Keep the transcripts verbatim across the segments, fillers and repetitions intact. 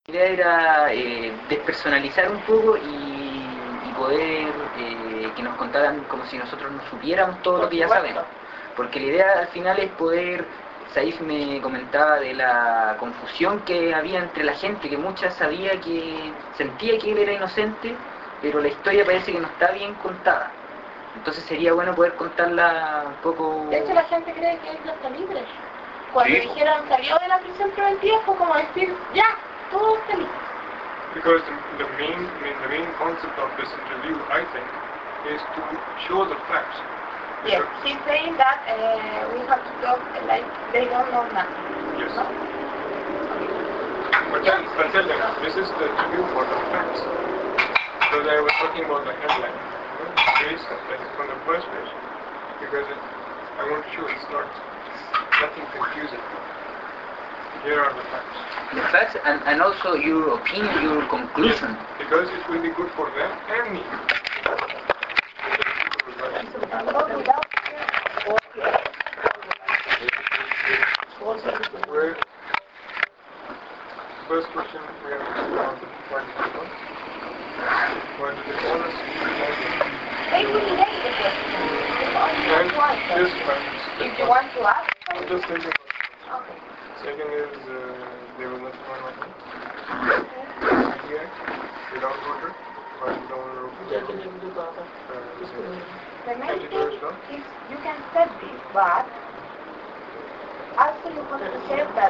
La idea era eh, despersonalizar un poco y, y poder eh, que nos contaran como si nosotros no supiéramos todo lo que ya sabemos. Porque la idea al final es poder, Saif me comentaba de la confusión que había entre la gente, que mucha sabía que, sentía que él era inocente, pero la historia parece que no está bien contada. Entonces sería bueno poder contarla un poco... De hecho la gente cree que él no está libre. Cuando Sí. dijeron salió de la prisión preventiva fue como decir, ya, todo está listo. Because the, the main, main the main concept of this interview, I think, is to show the facts. Yes, she's saying that uh, we have to talk like they don't know nothing. Yes. No? But then, but tell them, this is the interview for the facts. So I was talking about the headline, you know, page, that is from the first page, because it, I want to show it's not nothing confusing. Here are the facts. The facts and, and also your opinion, your conclusion. Yes, because it will be good for them and me. Where, first question we have to ask why did they call us? Why did they call us? They will relate the question. And this facts. If you want to ask, I'm just thinking. okay. Second is uh, they will not find my name. Yeah, without water. Why is no water open? The main thing is you can set this, but also you have to say that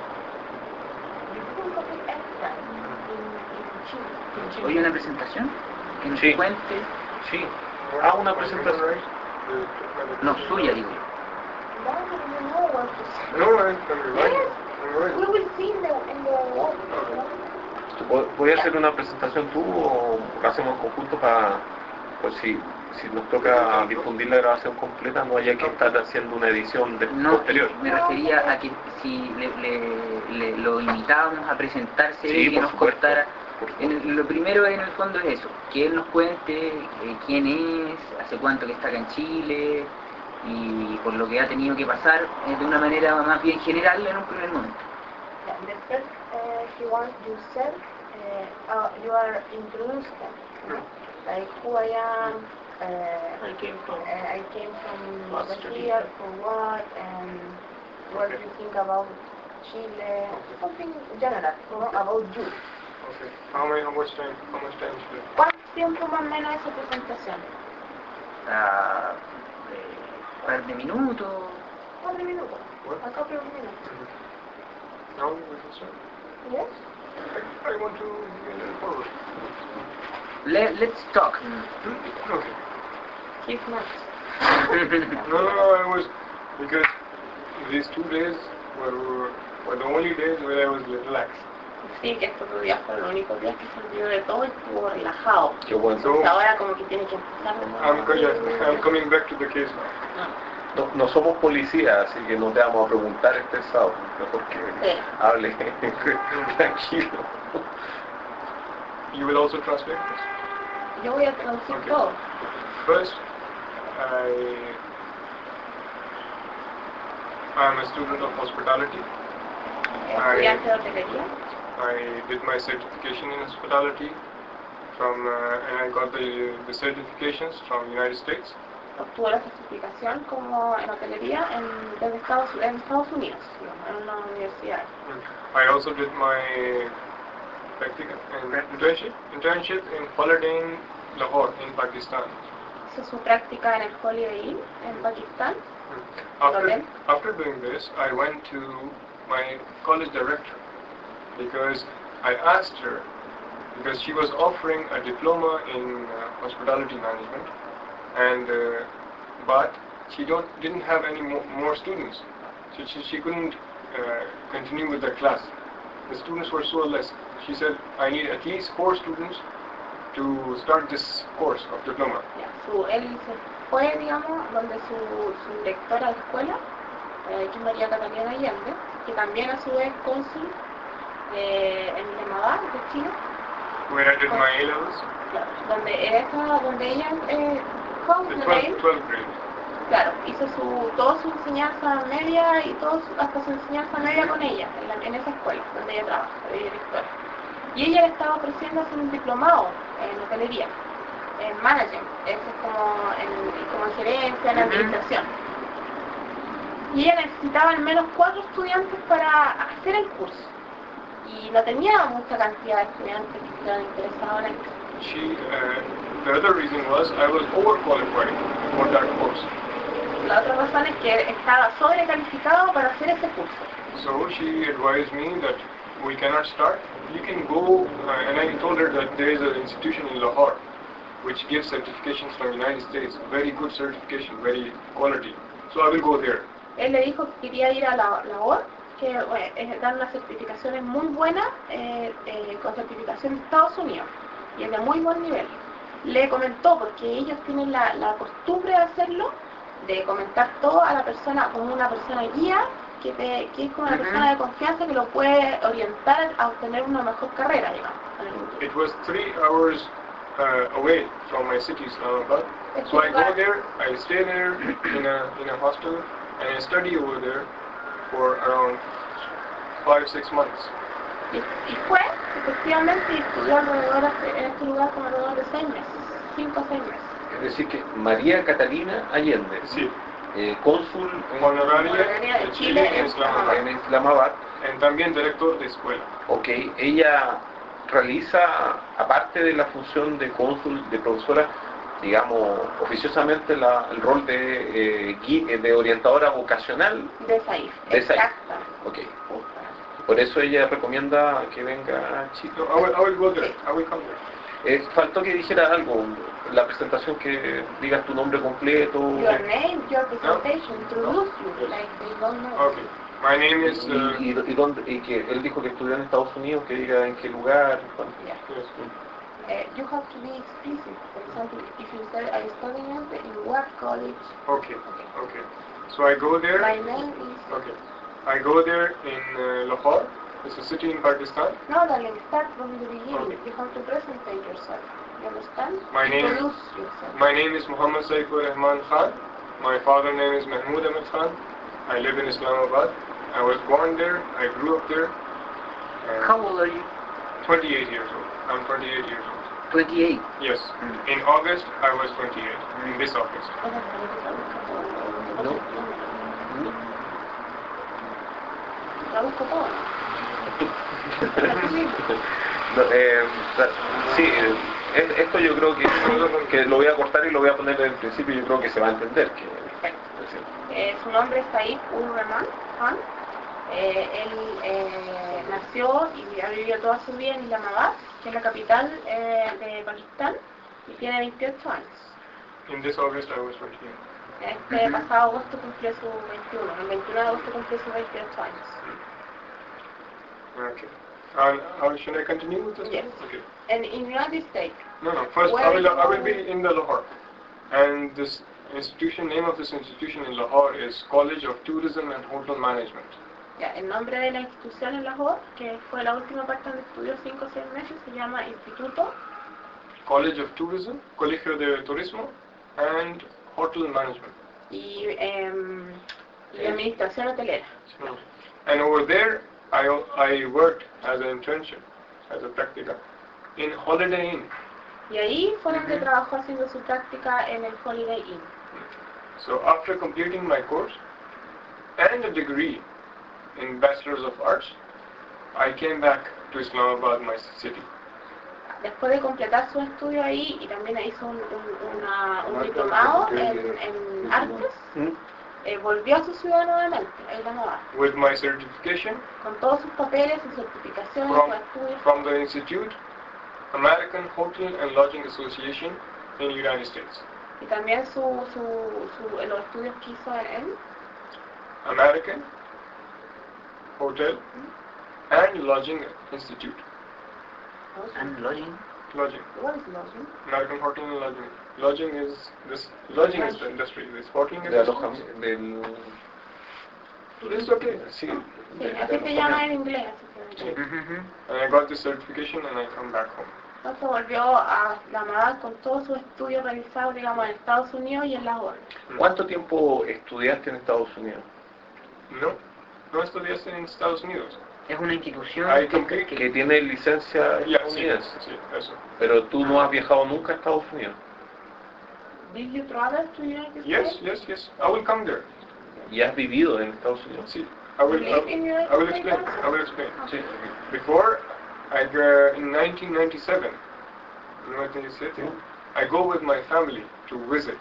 you didn't copy extra in, in Chile. Hoy una presentación que nos Sí. cuente, Sí, hago una presentación. no suya digo. No, you know what to say. No, I'm I'm right. Yes, I'm we right. will see in the, in the wall. ¿Voy a hacer una presentación tú o la hacemos en conjunto para, pues si, si nos toca difundir la grabación completa, no haya que estar haciendo una edición de, No, posterior? me refería a que si le, le- le- lo invitábamos a presentarse Sí, y que por nos supuesto, contara. por supuesto. En- lo primero en el fondo es eso, que él nos cuente eh, quién es, hace cuánto que está acá en Chile y por lo que ha tenido que pasar eh, de una manera más bien general en un primer momento. Yeah, the first, uh, he wants you said, uh, uh, you are introduced them, you know? Like who I am, uh, I came from uh, I came from over Australia. here, for what, and what do you think about Chile, something general, you know, about you. Okay. How many? How much time? How much time should I? ¿Cuánto tiempo más o menos esa presentación? Ah, eh, un par de minutos. Cuatro minutos, What? a couple of minutes. Now we can start. Yes? I, I want to get it forward. Let, let's talk. Hmm? Okay. He's not. No, no, no. I was because these two days were were the only days where I was relaxed. Sí, que estos dos días fueron los únicos días que se olvidó de todo y estuvo relajado. Qué bueno. So Entonces ahora como que tiene que empezar de nuevo. I'm, co- yeah, I'm coming back to the case now. No, no somos policías, así que no te vamos a preguntar estresado, mejor que Sí. hable tranquilo. You will also translate this. Yo voy a traducir Okay. todo. First, I I'm a student of hospitality. Estudiante de hotelería. I did my certification in hospitality from, uh, and I got the, the certifications from United States. Obtuvo la certificación como en hotelería en, desde Estados, en Estados Unidos, digamos, en una universidad. I also did my practical and internship, internship in Holiday Inn, Lahore in Pakistan. Hizo su práctica en el Holiday Inn en Pakistán. After, Okay. after doing this, I went to my college director because I asked her, because she was offering a diploma in uh, hospitality management, and uh, but she don't didn't have any more, more students, so she, she couldn't uh, continue with the class. The students were so less. She said, I need at least four students to start this course of diploma. Ya, su, él se fue, digamos, donde su, su directora de escuela, eh, que es María Catalina Allende, que también a su vez cónsul eh, en Lemadá, de Chile, Where I did my A levels, claro, donde, esa, donde ella eh, the cónsul de ahí, twelfth, twelfth grade. claro, hizo su, toda su enseñanza media y todo su- hasta su enseñanza media con ella, en, la, en esa escuela donde ella trabaja, de directora. Y ella le estaba ofreciendo hacer un diplomado en hotelería, en management, eso es como en, como en gerencia, en administración. Y ella necesitaba al menos cuatro estudiantes para hacer el curso. Y no tenía mucha cantidad de estudiantes que estuvieran interesados en esto. She, uh, the other reason was I was overqualified for that course. La otra razón es que estaba sobrecalificado para hacer ese curso. So she advised me that we cannot start. You can go, uh, and I told her that there is an institution in Lahore which gives certifications from the United States, very good certification, very quality. So I will go there. Él le dijo que quería ir a la Lahore, que eh, dan unas certificaciones muy buenas, eh, eh, con certificación de Estados Unidos, y es de muy buen nivel. Le comentó, porque ellos tienen la, la costumbre de hacerlo, de comentar todo a la persona como una persona guía, que, te, que es como una uh-huh. persona de confianza que lo puede orientar a obtener una mejor carrera, digamos. It was three hours uh, away from my city, Islamabad. So I go there, I stay there in a in a hostel, and I study over there for around five, six months. Y, y fue, efectivamente, y estudió alrededor de, en este lugar como alrededor de seis meses, cinco o seis meses. Es decir que María Catalina Allende, sí. eh, cónsul honoraria de Chile, Chile en Islamabad, en Islamabad, y también director de escuela. Ok, ella realiza, aparte de la función de cónsul, de profesora, digamos, oficiosamente la, el rol de, eh, guía, de orientadora vocacional de SAIF. De SAIF. Okay. Por eso ella recomienda que venga a Chile. No, I will, I will go there. I will come there. Eh, faltó que dijera algo, la presentación, que digas tu nombre completo. Your name, your presentation, introduce you, like they don't know. Okay. My name is... Uh, y, y, y, dónde, y que él dijo que estudió en Estados Unidos, que diga en qué lugar. Yeah. Yes. Uh, you have to be explicit. For example, if you say I study in what college. Okay. Okay. Okay. So I go there. My name is. Okay. I go there in uh, Lahore. It's a city in Pakistan. No, darling, start from the beginning. Okay. You have to present yourself. You understand? My name. Introduce yourself. My name is Muhammad Saifur Rahman Khan. My father's name is Mahmoud Ahmed Khan. I live in Islamabad. I was born there. I grew up there. How old are you? twenty-eight years old. I'm twenty-eight years old. twenty-eight? Yes. Mm. In August, I was twenty-eight. Mm. In this August. No. no, eh, sí, eh, esto yo creo que, que lo voy a cortar y lo voy a poner en principio, yo creo que se va a entender. Que, eh, su nombre es Saif ur-Rahman Khan. Eh, él eh, nació y ha vivido toda su vida en Islamabad, que es la capital eh, de Pakistán, y tiene veintiocho años. In this August I was twenty-eight. Este mm-hmm. pasado agosto cumplió su veintiuno, el veintiuno de agosto cumplió sus veintiocho años. Okay. And how should I continue with this? Yes. Okay. And in United States? No, no. First, I will, I will be in the Lahore, and this institution, name of this institution in Lahore is College of Tourism and Hotel Management. Ya, el nombre de la institución en Lahore, que fue la última parte donde estudió cinco o seis meses, se llama Instituto College of Tourism, Colegio de Turismo, and Hotel Management. Y, um, y Administración Hotelera. So, and over there, I, I worked as an internship, as a practica, in Holiday Inn. Y ahí fue donde Mm-hmm. trabajó haciendo su práctica en el Holiday Inn. So after completing my course and a degree in Bachelor's of Arts, I came back to Islamabad, my city. Después de completar su estudio ahí, y también hizo un, un, una, un diplomado en, en artes, eh, volvió a su ciudad nuevamente, a Islamabad. With my certification Con todos sus papeles, sus certificaciones, from, sus estudios. from the Institute, American Hotel and Lodging Association in the United States. Y también su, su, su, los estudios que hizo en American Hotel and Lodging Institute. And lodging? Lodging. What is lodging? American Hotel and Lodging. Lodging is this. Lodging is the industry. This hoteling de is. alojamiento, del... It's okay. Sí, Sí, así se llama en inglés. Así se llama. Mm-hmm. And I got this certification and I come back home. Entonces volvió a Islamabad con todos sus estudios realizados, digamos, en Estados Unidos y en Lahore. ¿Cuánto tiempo estudiaste en Estados Unidos? No, no estudiaste en Estados Unidos. Es una institución I que, complete- que- Que tiene licencia Yeah, sí, estadounidense. sí, eso. Pero tú no has viajado nunca a Estados Unidos. Did you travel to United Yes, States? yes, yes. I will come there. Y has vivido en Estados Unidos. See, I will, You I, live in United I will States explain. also? I will explain. Sí. Before, I go in nineteen ninety-seven, nineteen ninety-seven, I go with my family to visit.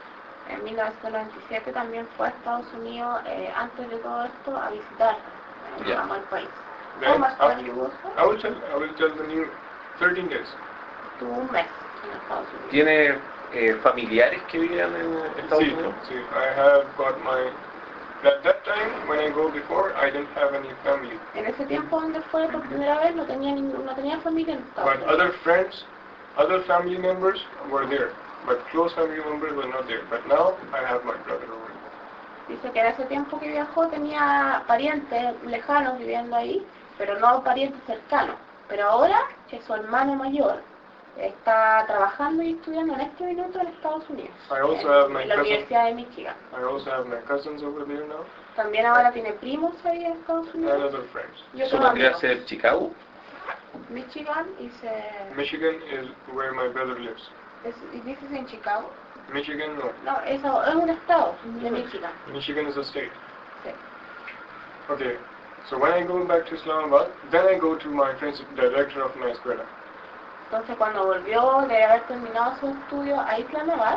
En mil novecientos noventa y siete también fue a Estados Unidos, eh, antes de todo esto, a visitar, eh, Ya. digamos, el país. Then, ¿Cómo after- time you was there? I will tell. I will tell the new thirteen days. Tuvo un mes en Estados Unidos. ¿Tiene eh, familiares que vivían en Estados See, Unidos? see, I have got my. At that time, when I go before, I didn't have any family. En ese tiempo donde fue por primera vez no tenía ningún- no tenía familia en Estados But Unidos. other friends, other family members were there. But close family members were not there. But now I have my brother over there. Dice que en ese tiempo que viajó tenía parientes lejanos viviendo ahí, pero no parientes cercanos. Pero ahora que su hermano mayor está trabajando y estudiando en este minuto en Estados Unidos, I also en, have my en la cousin. Universidad de Michigan. I also have my cousins over there now También ahora tiene primos ahí en Estados and Unidos. other friends. Y Eso otros vendría a amigos. ser Chicago. Michigan y se... Michigan is where my brother lives. es- ¿Y dices en Chicago? Michigan, no. No, eso es un estado de Michigan. Michigan is a state. Sí. Okay. So when I go back to Islamabad, then I go to my principal, the director of my escuela. Entonces cuando volvió de haber terminado su estudio a Islamabad,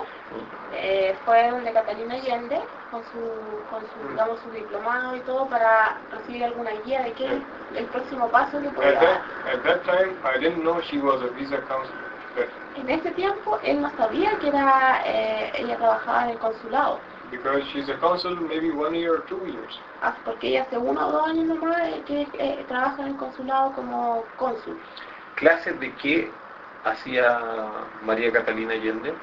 eh, fue donde Catalina Allende con su, con su, digamos, su diplomado y todo para recibir alguna guía de qué es el próximo paso que podía At dar. that, at that time, I didn't know she was a visa counselor. But En ese tiempo él no sabía que era eh, ella trabajaba en el consulado, because she's a consul maybe one year or two years. ah, porque ella hace uno o dos años nomás eh, que eh, trabaja en el consulado como cónsul. ¿Clases de qué hacía María Catalina Allende?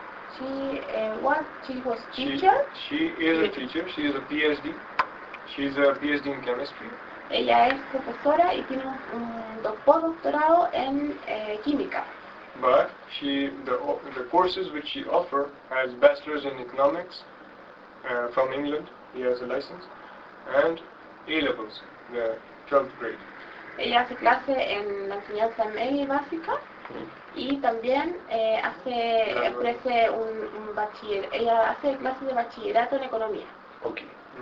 She, uh, what, she was She, teacher. she is a teacher. She is a PhD. She's a PhD in chemistry. Ella es profesora y tiene un, un doc- postdoctorado en eh, química. But she, the, the courses which she offer has bachelor's in economics uh, from England. He has a license. And A-levels, the twelfth grade. Ella hace clase en la enseñanza media y básica y también eh, hace, ofrece un, un bachiller, ella hace clases de bachillerato en economía. Ok.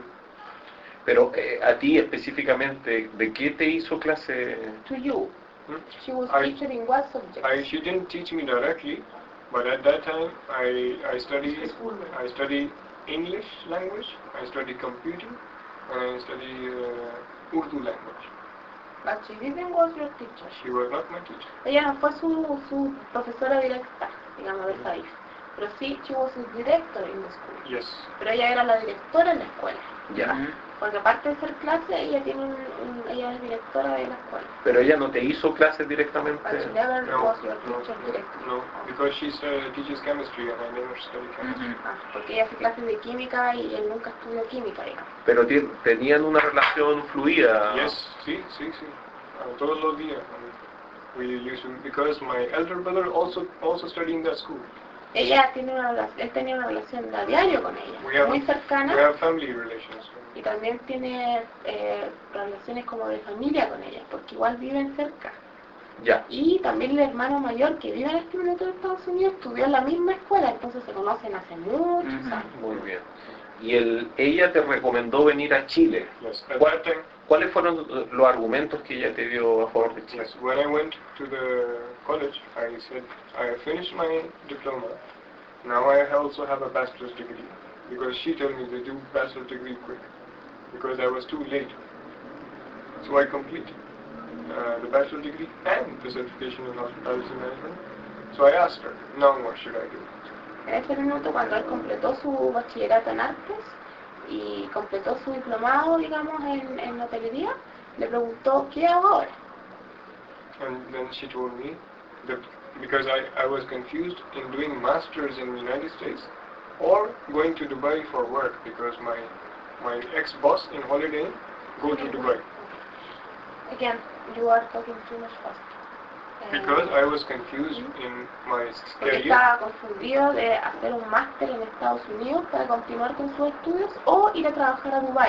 Pero eh, a ti específicamente, ¿de qué te hizo clase? To you, Hmm? she was I- teacher in what subject? I, she didn't teach me directly, but at that time I, I studied I studied English language, I studied computer, and I studied uh, Urdu language. But she didn't was your teacher. She was not my teacher. Ella no fue su, su profesora directa, digamos, de país. Pero sí, she was a director in the school. Yes. Pero ella era la directora en la escuela. Ya. Ujú. Porque aparte de ser clase, ella tiene un, un- ella es directora de la escuela. Pero ella no te hizo clases directamente. But she never No, was your no, teacher no, directly. no, because she uh, teaches chemistry and I never studied chemistry. Ujú. Ah, porque ella hace clases de química y él nunca estudió química, digamos. Pero ti- tenían una relación fluida. Yes, sí, sí, sí. Uh, todos los días. um, We used to, because my elder brother also also studied in that school. Ella tiene una relación, él tenía una relación a diario con We ella, have, muy we cercana, have family relations. y también tiene eh, relaciones como de familia con ella, porque igual viven cerca. Ya. Y también el hermano mayor que vive en este momento en Estados Unidos estudió en la misma escuela, entonces se conocen hace muchos Ujú. años. Muy bien. Y el, ella te recomendó venir a Chile. Yes, at ¿Cuál- that time, ¿Cuáles fueron los argumentos que ella te dio a favor de Chile? yes, when I went to the college, I said, I have finished my diploma. Now I also have a bachelor's degree. Because she told me to do bachelor's degree quick. Because I was too late. So I completed uh, the bachelor's degree and the certification in hospitality management. So I asked her, now what should I do? En ese minuto, cuando él completó su bachillerato en artes y completó su diplomado, digamos, en, en hotelería, le preguntó, ¿qué hago ahora? And then she told me that because I, I was confused in doing masters in the United States or going to Dubai for work because my my ex-boss in holiday go to Dubai. Again, you are talking too much fast. Eh, Because I was confused in my porque career. estaba confundido de hacer un máster en Estados Unidos para continuar con sus estudios o ir a trabajar a Dubái,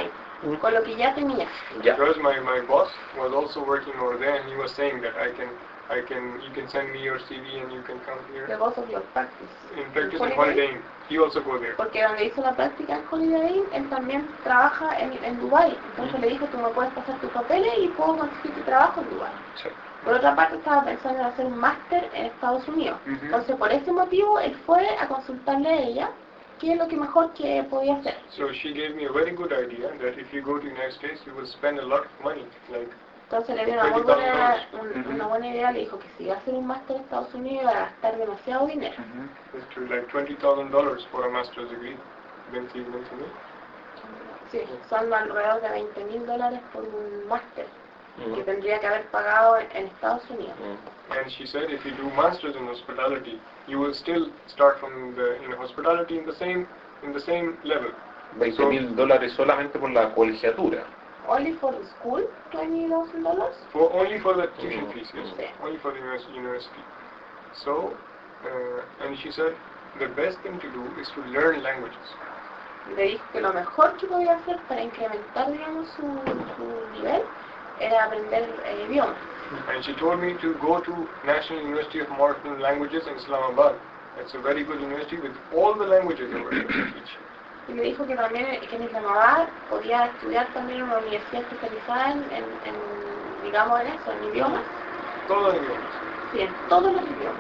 Mm. con lo que ya tenía. Ya. Because my, my boss was also working over there, and he was saying that I can, I can, you can send me your C V and you can come The here. boss of your practice. In practice In in Holiday Holiday Inn, he also go there. Porque donde hizo la práctica en Holiday Inn, él también trabaja en, en Dubái. Entonces Mm. le dijo, tú me puedes pasar tus papeles y puedo conseguir tu trabajo en Dubái. Sí. Por otra parte, estaba pensando en hacer un máster en Estados Unidos. Ujú. Entonces, por ese motivo, él fue a consultarle a ella qué es lo que mejor que podía hacer. So she gave me a very good idea that if you go to United States, you will spend a lot of money. Like, Entonces le dio una muy buena, un- una buena idea, le dijo que si iba a hacer un máster en Estados Unidos iba a gastar demasiado dinero. Ujú. it's to like twenty thousand dollars for a master's degree. veinte, veinte mil. Sí, son alrededor de veinte mil dólares por un máster Mm. que tendría que haber pagado en, en Estados Unidos. Mm. And she said if you do masters in hospitality, you will still start from the in hospitality in the same in the same level. veinte mil dólares solamente por la colegiatura. Only for the school, twenty thousand dollars. For only for the tuition Mm. fees, yes. Sí. Only for the univers- university. So, uh, and she said the best thing to do is to learn languages. Le dijo que lo mejor que podía hacer para incrementar, digamos, su, su nivel era aprender eh, idiomas. And she told me to go to National University of Modern Languages in Islamabad. It's a very good university with all the languages they were able to teach. Y me dijo que también que en Islamabad podía estudiar también en una universidad especializada en, en, en, digamos, en eso, en idiomas. Todos los idiomas. Sí, en todos los idiomas.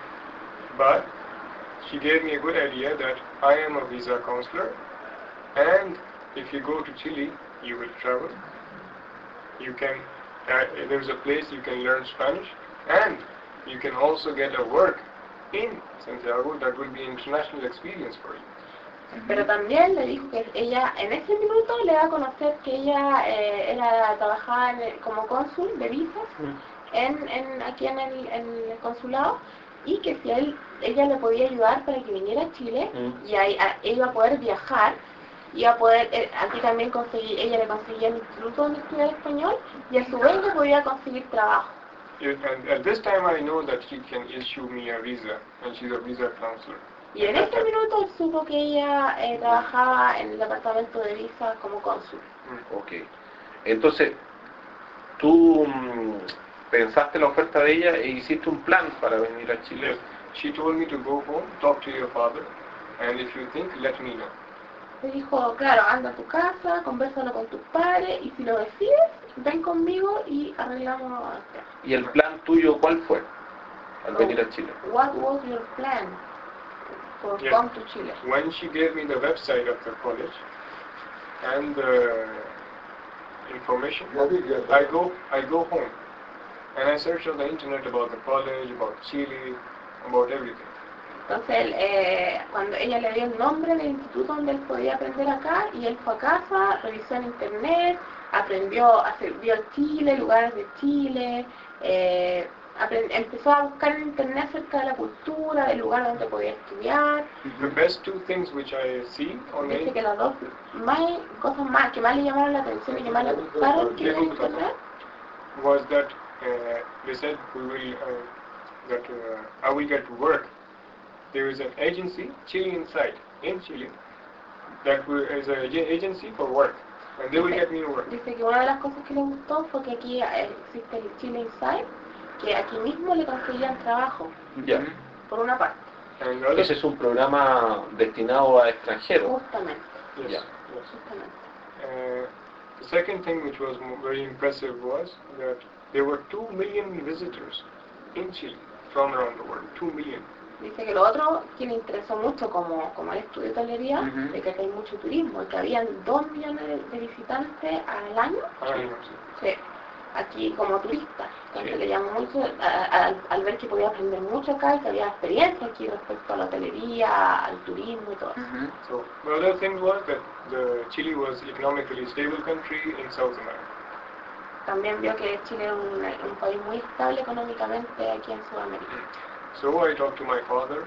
But she gave me a good idea that I am a visa counselor, and if you go to Chile, you will travel. You can, uh, there's a place you can learn Spanish, and you can also get a work in Santiago that will be international experience for you. Pero también le dijo que ella en ese minuto le va a conocer que ella eh, era trabajaba en el- como cónsul de visas en, en, aquí en el, en el consulado, y que si él, ella le podía ayudar para que viniera a Chile, Mm. y ahí a- ella iba a poder viajar, iba a poder, eh, aquí también conseguir, ella le conseguía el instituto donde estudiar español, y a su vez le podía conseguir trabajo. You- And at this time I know that she can issue me a visa, and she's a visa counselor. Y en ese minuto él supo que ella eh, trabajaba en el departamento de visas como cónsul. Ok. Entonces, tú mm, pensaste la oferta de ella e hiciste un plan para venir a Chile. Yes. She told me to go home, talk to your father, and if you think, let me know. Le dijo, claro, anda a tu casa, conversalo con tus padres, y si lo decides, ven conmigo y arreglamos esto. ¿Y el plan tuyo cuál fue al venir a Chile? What was your plan for Yes. come to Chile? When she gave me the website of the college and the information, I go I go home and I search on the internet about the college, about Chile, about everything. Entonces, él, eh, cuando ella le dio el nombre del instituto donde él podía aprender acá, y él fue a casa, revisó en internet, aprendió, hace- vio Chile, lugares de Chile, eh, aprend- empezó a buscar en internet acerca de la cultura, del lugar donde podía estudiar. The best two things which I see on Dice the que las dos más, cosas más que más le llamaron la atención y que más le gustaron que en internet was that uh, they said we will uh, that uh, I will get to work. There is an agency, Chile Inside, in Chile, that will, is an agency for work, and they will get me to work. dice que una de las cosas que le gustó fue que aquí eh, existe el Chile Inside, que aquí mismo le conseguían trabajo, Ya. por una parte, And the other, Ese es un programa destinado a extranjeros. justamente, yes, Yeah. yes. justamente. Uh, the second thing which was mo- very impressive was that there were two million visitors in Chile from around the world. Two million. Dice que lo otro que le interesó mucho como, como el estudio de hotelería, Ujú. de que acá hay mucho turismo, y que habían dos millones de, de visitantes al año, I sí, aquí como turistas. Entonces Sí. le llamó mucho a- a- al, al ver que podía aprender mucho acá y que había experiencia aquí respecto a la hotelería, al turismo y todo eso. Ujú. So the other thing was that the Chile was economically stable country in South America. También vio que Chile es un, un país muy estable económicamente aquí en Sudamérica. So I talked to my father,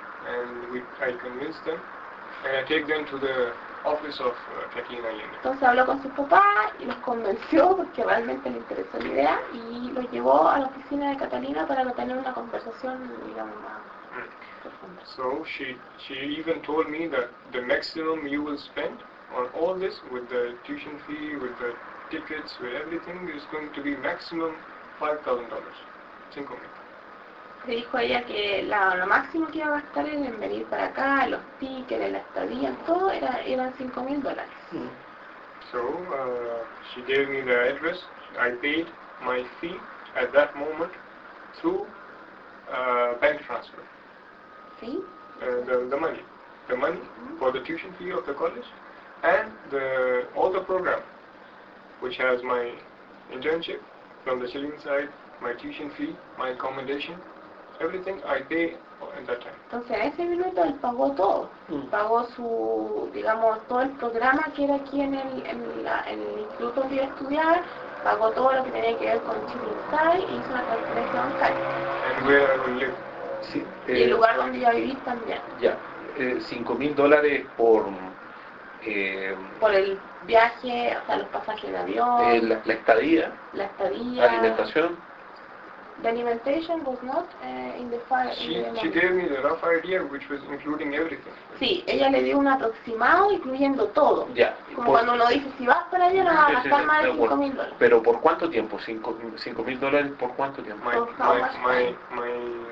and we, I convinced them, and I take them to the office of uh, Catalina Allende. Entonces habló con sus papás y los convenció porque realmente le interesó la idea, y los llevó a la oficina de Catalina para tener una conversación, digamos, más profunda. So she she even told me that the maximum you will spend on all this, with the tuition fee, with the tickets, with everything, is going to be maximum five thousand dollars. Cinco mil. Le dijo a ella que la, lo máximo que iba a gastar él en venir para acá, los tickets, la estadía, en todo, era, eran cinco mil dólares. Mm. So uh, she gave me the address. I paid my fee at that moment through uh, bank transfer. ¿Sí? Uh, the, the money, the money for the tuition fee of the college, and the all the program, which has my internship from the Chilean side, my tuition fee, my accommodation, everything I pay at that time. Entonces en ese minuto él pagó todo. Mm. Pagó su, digamos, todo el programa que era aquí en el, en la, en el instituto donde iba a estudiar, pagó todo lo que tenía que ver con Chile Inside y hizo una transferencia bancaria. And where I will live. Sí, Y el eh, lugar donde iba a vivir también. ya, eh, cinco mil dólares por eh, Por el viaje, o sea, los pasajes de avión, eh, la, la estadía, la estadía. alimentación. The alimentation was not uh, in the file. She, she gave me the rough idea, which was including everything. Sí, ella le dio un aproximado incluyendo todo. Ya. Como por- cuando uno dice, si vas para allá no vas Sí, a sí, gastar sí, más de de cinco acuerdo. mil dólares. Pero ¿por cuánto tiempo? cinco mil dólares por cuánto tiempo? My, So how my, much my, time? my,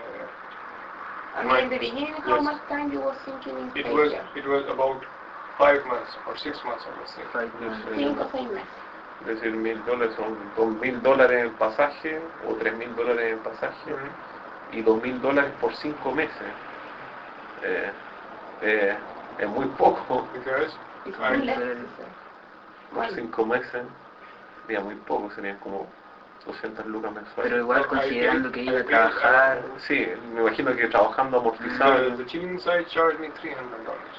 uh, I my- mean, in the beginning, how yes. much time you was thinking in it stay was, here? it was about five months or six months, I would say. Five Yes, months. eh, Cinco o seis meses. Es decir, mil dólares son dos mil dólares en pasaje o tres mil dólares en pasaje Mhm. y dos mil dólares por cinco meses. Eh, eh, es muy poco. Because Y I, fue muy lejos. Por Bueno, cinco meses sería muy poco, serían como doscientas lucas mensuales. Pero igual considerando que iba a trabajar, Sí, me imagino que trabajando amortizado. the, the Chilean side charged me three hundred dollars.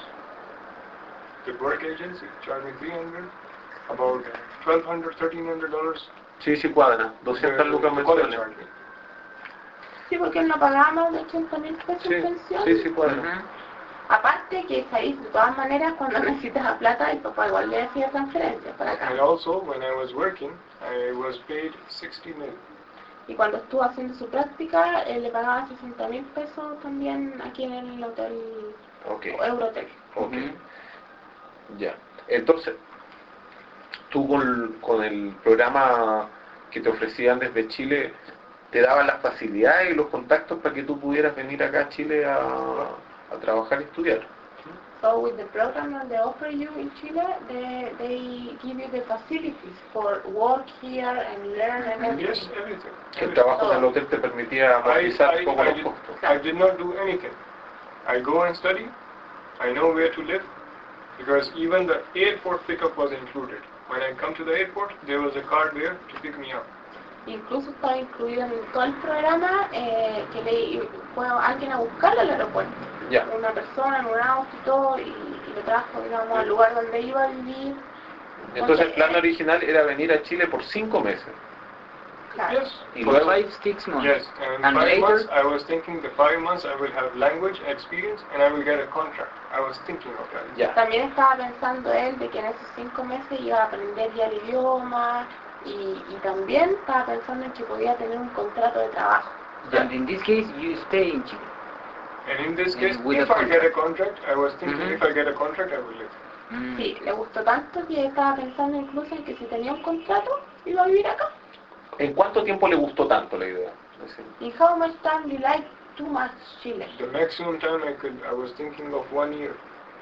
The work agency charged me three hundred, about twelve hundred, thirteen hundred dollars. Sí, sí cuadra, doscientas lucas the college mensuales. charged me. sí, porque él no pagaba más de ochenta mil pesos Sí, en pensión. sí, sí cuadra. ujú, Aparte que ahí, de todas maneras, cuando necesitaba plata, el papá igual le hacía transferencias para acá. And also, when I was working, I was paid sixty mil. Y cuando estuvo haciendo su práctica, él le pagaba sesenta mil pesos también aquí en el hotel, Ok, o Eurotel. ok. ujú. Ya. Entonces, tú con, con el programa que te ofrecían desde Chile, ¿te daban las facilidades y los contactos para que tú pudieras venir acá a Chile a, a trabajar y estudiar? So with the program that they offer you in Chile, they, they give you the facilities for work here and learn and everything. Yes, everything. Que el trabajo en el hotel te permitía I, amortizar I, un poco I, los did, costos. I did not do anything. I go and study. I know where to live because even the airport pickup was included. When I come to the airport, there was a car there to pick me up. Incluso estaba incluido en todo el programa eh, que le fue alguien a buscarlo al aeropuerto. Ya. Una persona en un auto y todo, y, y lo trajo, digamos, al lugar donde iba a vivir. Entonces el plan original era venir a Chile por cinco meses. Claro. Yes. Y For luego, five, six months. Yes, and And five later, months I was thinking the five months I will have language experience and I will get a contract. I was thinking of that. ya. También estaba pensando él de que en esos cinco meses iba a aprender ya el idioma y, y también estaba pensando en que podía tener un contrato de trabajo. and in this case, you stay in Chile. And in this And case, with if a I get a contract, I was thinking Mhm. if I get a contract, I will live. Mm. Sí, le gustó tanto que estaba pensando incluso en que si tenía un contrato iba a vivir acá. ¿En cuánto tiempo le gustó tanto la idea? Es decir, ¿Y how much time you like too much Chile? The maximum time I could, I was thinking of one year.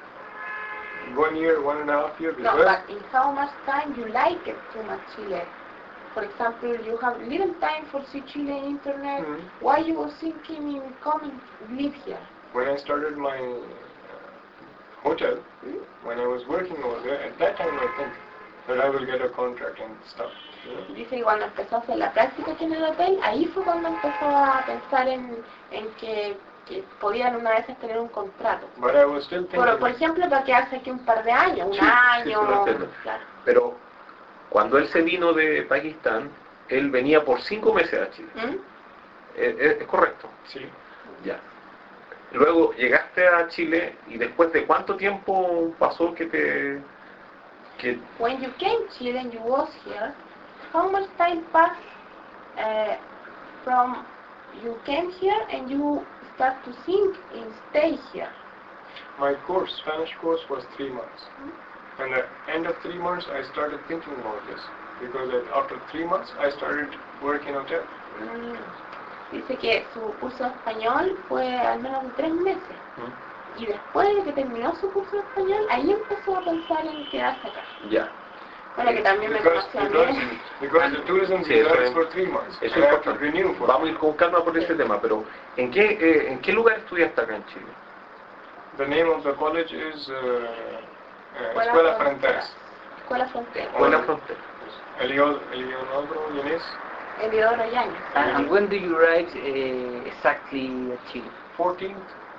One year, one and a half year, No, because but in how much time you like it too much Chile? For example, you have little time for see Chile in internet. Mhm. Why you were thinking in coming live here? when I started my uh, hotel, Hmm? when I was working over there, at that time I think that I will get a contract and stuff. You know? Dice que cuando empezó a hacer la práctica aquí en el hotel, ahí fue cuando empezó a pensar en, en que, que podían una vez tener un contrato. But I was still thinking. Por, por ejemplo, para quedarse aquí un par de años, un Sí, sí, año. sí, lo entiendo. Claro. pero cuando él se vino de Pakistán, él venía por cinco meses a Chile. ¿Mm? ¿Es, es- es correcto? Sí. Ya. Luego llegaste a Chile y después de cuánto tiempo pasó que te... que When you came to Chile and you was here, how much time passed uh, from you came here and you start to think and stay here? My course, Spanish course, was three months. And at the end of three months, I started thinking about this. Because at, after three months, I started working hotel. Mm. Dice que su curso de español fue al menos de tres meses. Mm. Y después de que terminó su curso de español, ahí empezó a pensar en quedarse acá. Ya. Bueno, que también me Because, conoció a because, mí. because the tourism Sí, visa eso is es- for three months. Eso and es I have to importante. renew for Vamos a ir con calma por ese tema, pero ¿en qué, eh, ¿en qué lugar estudiaste acá en Chile? The name of the college is uh, uh, Escuela Escuela Frontera. Fronteras. Escuela Frontera. Escuela Frontera. Elio- Eleonoro Yanis, Eliodoro Yáñez. And, and when do you arrive uh, exactly at Chile? fourteenth,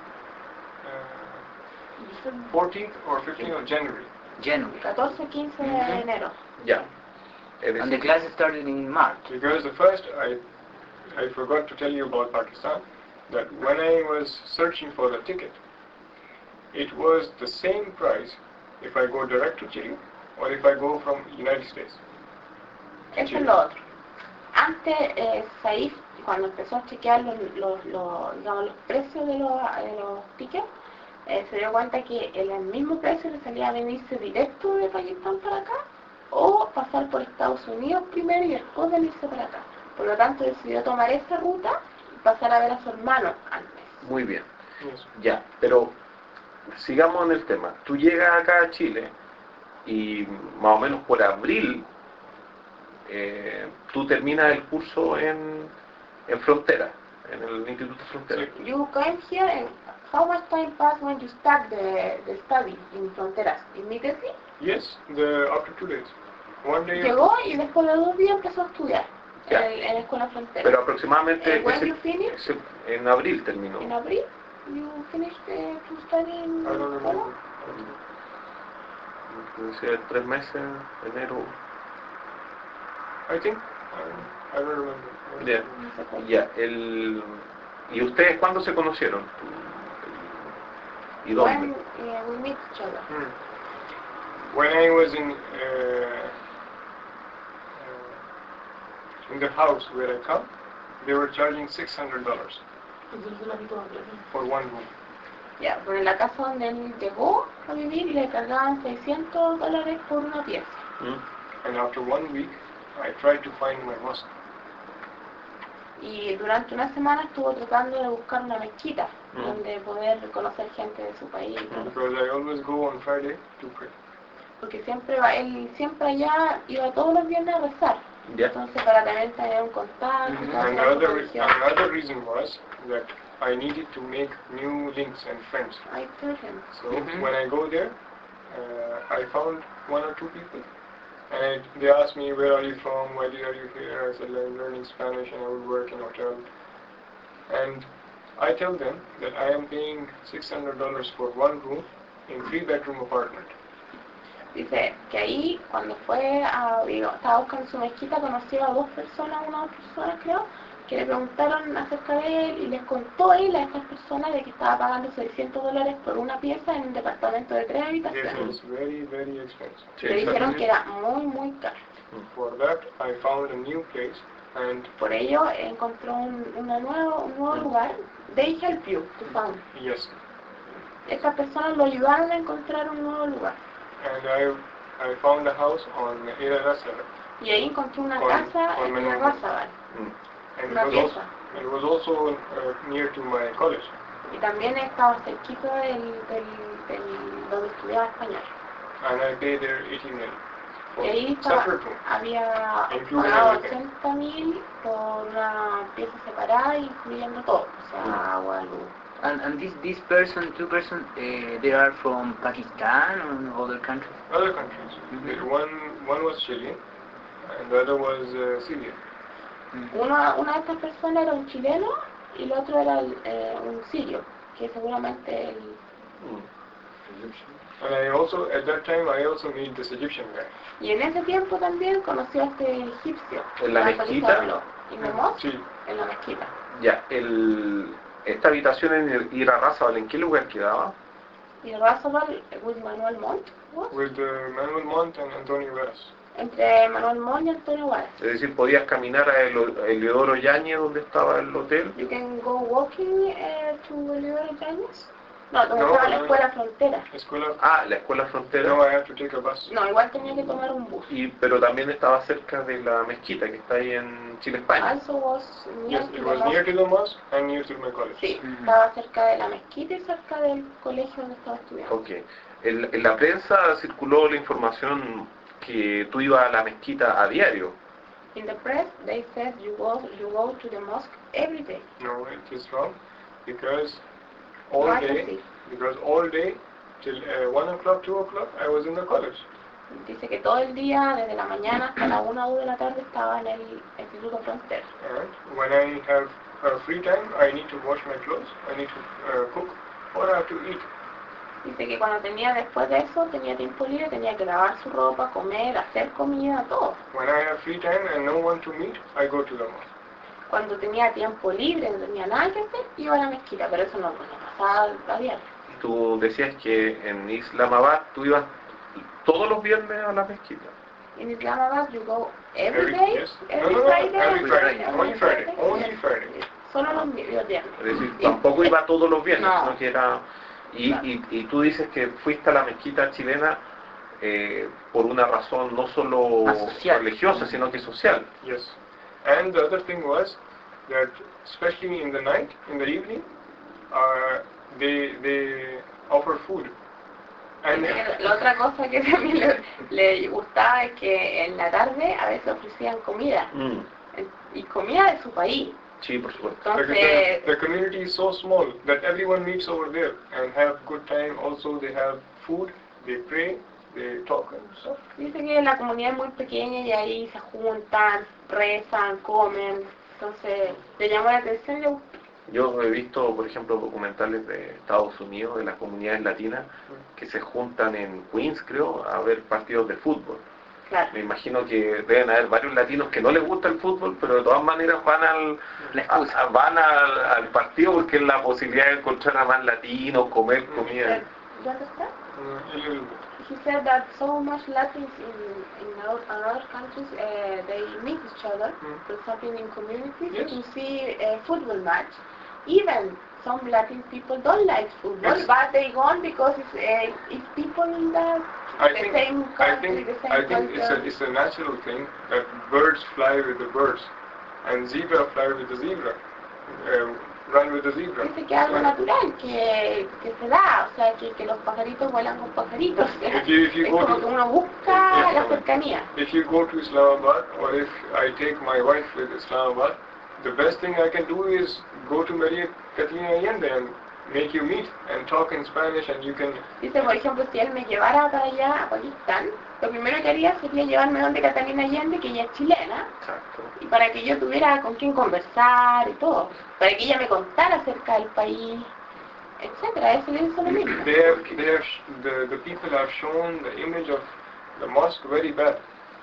uh, fourteenth or fifteenth of January. January. catorce quince de Ujú. enero. Ya. Es And the decir, class started in March. Because the first, I, I forgot to tell you about Pakistan, that when I was searching for the ticket, it was the same price if I go direct to Chile or if I go from United States. Eso es lo otro. Antes, eh, Saif, cuando empezó a chequear los, los, los, digamos, los precios de los, de los tickets, eh, se dio cuenta que el, el mismo precio le salía a venirse directo de Pakistán para acá o pasar por Estados Unidos primero y después venirse para acá. Por lo tanto, decidió tomar esa ruta y pasar a ver a su hermano antes. muy bien. Yes. Ya, pero sigamos en el tema. Tú llegas acá a Chile y más o menos por abril eh, tú terminas el curso en, en Frontera, en el Instituto Frontera. Sí. You came here and how much time passed when you start the, the study in Fronteras? Immediately? Yes, the, after two days. One day, Llegó y después de dos días empezó a estudiar Ya. en, en la escuela frontera. Pero aproximadamente And when ese- you finish? ese- en abril terminó. In April, you finished uh, to study in I don't escuela? remember. Puede ser tres meses, enero. I think, I, I don't remember. Ya. No sé cuál. Ya, el... ¿Y ustedes cuándo se conocieron? ¿Y dónde? When uh, we meet each other. Hmm. When I was in uh, uh, in the house where I come, they were charging six hundred dollars for one room. Ya, pero en la casa donde él llegó a vivir le cargaban seiscientos dólares por una pieza. ¿Mm? And after one week, I tried to find my mosque. Y durante una semana estuvo tratando de buscar una mezquita Mm. donde poder conocer gente de su país. Because I always go on Friday to pray. Porque siempre va, él siempre allá iba todos los viernes a rezar. Ya. Entonces para también tener un contacto. And toda esa another, re- religión. another reason was that I needed to make new links and friends. I told him. So Mhm. when I go there, uh, I found one or two people, and I, they asked me, "Where are you from? Why are you here?" I said, "I'm learning Spanish, and I would work in a hotel." And I tell them that I am paying six hundred dollars for one room in three-bedroom apartment. Dice que ahí cuando fue a, digo, estaba buscando su mezquita, conoció a dos personas, una o dos personas creo, que le preguntaron acerca de él y les contó él a estas personas de que estaba pagando seiscientos dólares por una pieza en un departamento de tres Yes, habitaciones. it's very, very expensive. Sí, Le dijeron exacto. que era muy, muy caro. For that, I found a new place, and Por ello encontró un, una nuevo, un nuevo lugar. They help you to find. yes, Estas personas lo ayudaron a encontrar un nuevo lugar. and I, I found a house on Irarasa, Y ahí encontró una Con- casa con en menú. Arrázabal. Mm. and it Una was pieza. also, it was also uh, near to my college. Y también estaba cerquita del, del, del donde estudiaba español. And I paid there eighteen million for Y ahí estaba, separate room. había Including pagado everything. ochenta mil por una pieza separada, incluyendo todo. O sea, agua, luz. And, and this, this person, two person, uh, they are from Pakistan or other countries? Other countries. Mhm. The One, one was Chilean, and the other was uh, Syrian. Una, una de estas personas era un chileno y el otro era el, eh, un sirio, que seguramente el, Mm. And I also, at that time, I also met this Egyptian guy. y en ese tiempo también conoció a este egipcio. ¿En la al cual mezquita? habló. ¿Y me mos? Sí. En la mezquita. Ya, el... esta habitación en Irarrázaval, ¿en qué lugar quedaba? Y Razabal with Manuel Montt, ¿no? With uh, Manuel Montt and Antonio Veras. Entre Manuel Montt y Antonio Guaras. Es decir, podías caminar a El- a Eleodoro Yáñez, donde estaba el hotel. You can go walking uh, to Oliver Yáñez. No, donde No, estaba la no. escuela frontera. Escuela. Ah, la escuela frontera. No, I have to take a bus. No, igual tenía que tomar un bus. Y, pero también estaba cerca de la mezquita que está ahí en Chile, España. Also was near Yes, to it the was mosque. near to the mosque and near to my college. Sí, Ujú. estaba cerca de la mezquita y cerca del colegio donde estaba estudiando. Ok. En, en la prensa circuló la información que tú ibas a la mezquita a diario. In the press, they said you go, you go to the mosque every day. No, it is wrong because all Why day, is it? because all day till uh, one o'clock, two o'clock, I was in the college. Dice que todo el día, desde la mañana hasta la una o dos de la tarde, estaba en el Instituto Frontera. And when I have uh, free time, I need to wash my clothes, I need to uh, cook, or I have to eat. Dice que cuando tenía, después de eso, tenía tiempo libre, tenía que lavar su ropa, comer, hacer comida, todo. When I have free time and no one to meet, I go to the mosque. Cuando tenía tiempo libre, no tenía nada que hacer, iba a la mezquita, pero eso no, no pasaba a diario. Tú decías que en Islamabad tú ibas todos los viernes a la mezquita. In Islamabad, you go every Every- day, yes. every No, no, no, Friday, every Friday, every only Friday, Friday, only yes. Friday. Solo los, los viernes. Es decir, Y- tampoco iba todos los viernes, No. sino que era... Y, Claro. y, y tú dices que fuiste a la mezquita chilena eh, por una razón no solo Más social. religiosa, sino que social. Yes. And the other thing was that, especially in the night, in the evening, uh, they they offer food. And Dice que la otra cosa que también le, le gustaba es que en la tarde a veces ofrecían comida, Mm, y comida de su país. sí, por supuesto. because Entonces, the, the community is so small that everyone meets over there and have good time. Also, they have food, they pray, they talk and stuff. dice que la comunidad es muy pequeña y ahí se juntan, rezan, comen. Entonces, le llamó la atención y le gustó. Yo he visto, por ejemplo, documentales de Estados Unidos, de las comunidades latinas, que se juntan en Queens, creo, a ver partidos de fútbol. Claro. Me imagino que deben haber varios latinos que no les gusta el fútbol, pero de todas maneras van al, La a- excusa. a- van al, al partido porque es la posibilidad de encontrar a más latinos, comer comida. You understand? Mm, a little bit. He said that so much Latins in, in our, other countries, uh, they meet each other, Mm. for example in communities, Yes. to see a football match. Even some Latin people don't like football, Yes. but they go on because it's, uh, it's people that I the think same I country, think the same I think it's a culture. it's a natural thing that birds fly with the birds, and zebra fly with the zebra, uh, run with the zebra. Dice que es algo natural, que, que se da, o sea, que, que los pajaritos vuelan con pajaritos. o sea, If you- if you es go como to- que uno busca la cercanía. If you go to Islamabad, or if I take my wife with Islamabad, the best thing I can do is go to Maria Catalina Allende and make you meet and talk in Spanish, and you can. Dice, por ejemplo, si él me llevara para allá, a Pakistán, lo primero que haría sería llevarme donde Catalina Allende, que ella es chilena, Exacto. y para que yo tuviera con quién conversar y todo, para que ella me contara acerca del país, etcétera. Eso le hizo lo mismo. They have, they have, sh- the the people have shown the image of the mosque very bad.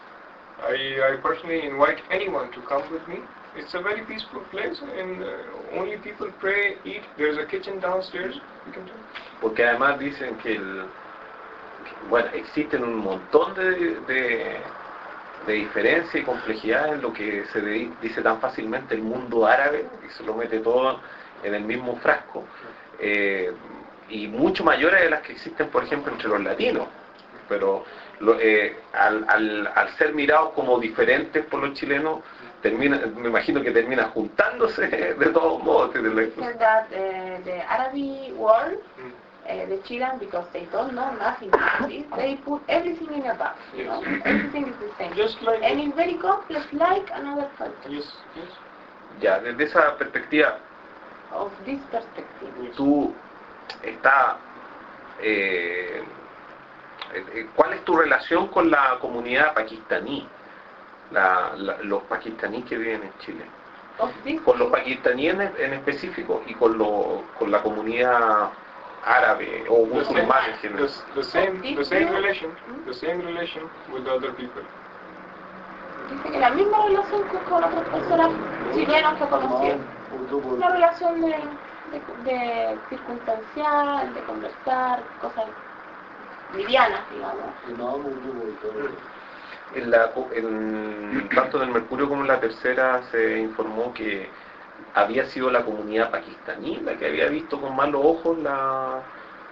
I I personally invite anyone to come with me. It's a very peaceful place, and uh, only people pray, eat. There's a kitchen downstairs. You can do. Porque además dicen que, el, que, bueno, existen un montón de, de, de diferencias y complejidades en lo que se de- dice tan fácilmente el mundo árabe, y se lo mete todo en el mismo frasco, eh, y mucho mayores de las que existen, por ejemplo, entre los latinos. Pero lo- eh, al, al, al ser mirados como diferentes por los chilenos, termina, me imagino que termina juntándose de todos modos. de la- Said that uh, the Arabic world, Mm. uh, the Chilean, because they don't know nothing about this, they put everything in a box, you know, everything is the same. Just like. And it's very complex, like another culture, Yes. Yes. Ya, desde esa perspectiva, of this perspective. tú estás, eh, eh, ¿cuál es tu relación con la comunidad pakistaní? La, la- los pakistaníes que viven en Chile. Of this, Con los pakistaníes en, en específico y con, lo, con la comunidad árabe o The same, musulmana en the, general. the same, the same relation, the same relation with the other people. dice que la misma relación que con otras personas chilenas que conocieron. Una relación de, de, de circunstancial, de conversar, cosas livianas, digamos. En la, en, tanto en el Mercurio como en la Tercera se informó que había sido la comunidad pakistaní la que había visto con malos ojos la,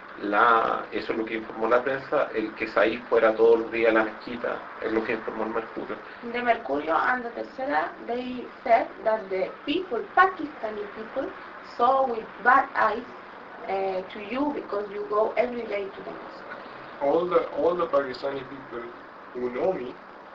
la eso es lo que informó la prensa, el que Said fuera todos los días a la mezquita, es lo que informó el Mercurio. The Mercurio and the Tercera, they said that the people, Pakistani people, saw with bad eyes uh, to you because you go every day to the mosque. All the all the Pakistani people who know me,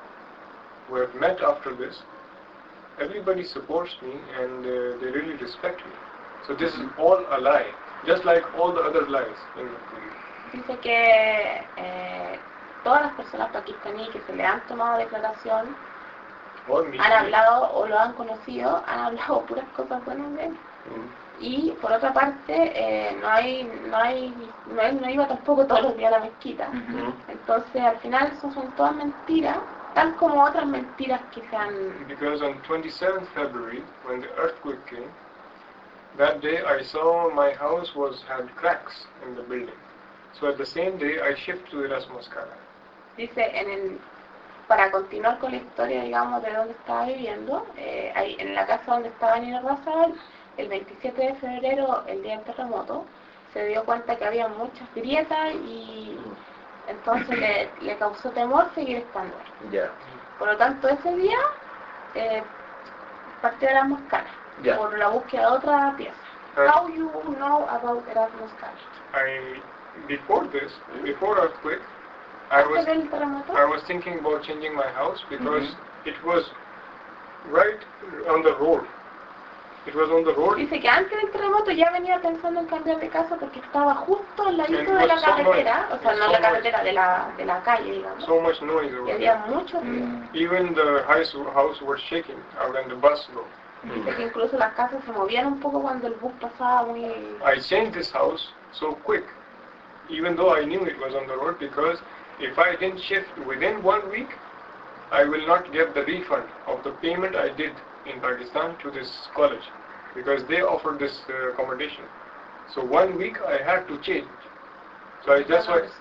who have met after this, everybody supports me and uh, they really respect me. So this is all a lie, just like all the other lies in the Quran. Dice que eh, todas las personas pakistaníes que se le han tomado declaración All me. han hablado o lo han conocido, han hablado puras cosas buenas de él. Mm. Y por otra parte, eh, no hay, no hay, no, él no iba tampoco todos los días a la mezquita. Mm. Entonces al final eso son todas mentiras, tal como otras mentiras que se han... Because on twenty-seventh February, when the earthquake came, that day I saw my house was had cracks in the building. So at the same day I shifted to Erasmus Cala. Dice, en el, para continuar con la historia, digamos, de donde estaba viviendo, eh, ahí, en la casa donde estaba Nino Razal, el veintisiete de febrero, el día del terremoto, se dio cuenta que había muchas grietas y entonces le, le causó temor seguir estando ahí. Ya. Por lo tanto, ese día eh, partió Erasmus Cala Ya. por la búsqueda de otra pieza. How you know about Erasmus Cala? I before this, before earthquake, I Antes was del terremoto, I was thinking about changing my house because it was right on the road. It was on the road. dice que antes del terremoto ya venía pensando en cambiar de casa porque estaba justo al ladito And de la it was so carretera, much- o sea, no so la much- carretera, de la, de la calle, digamos, So much noise y over había there. mucho ruido. Mm. Even the house house was shaking when the bus go. Dice que incluso las casas se movían un poco cuando el bus pasaba muy... I changed this house so quick, even though I knew it was on the road, because if I didn't shift within one week, I will not get the refund of the payment I did in Pakistan to this college, because they offered this uh, accommodation. So one week I had to change. So I just why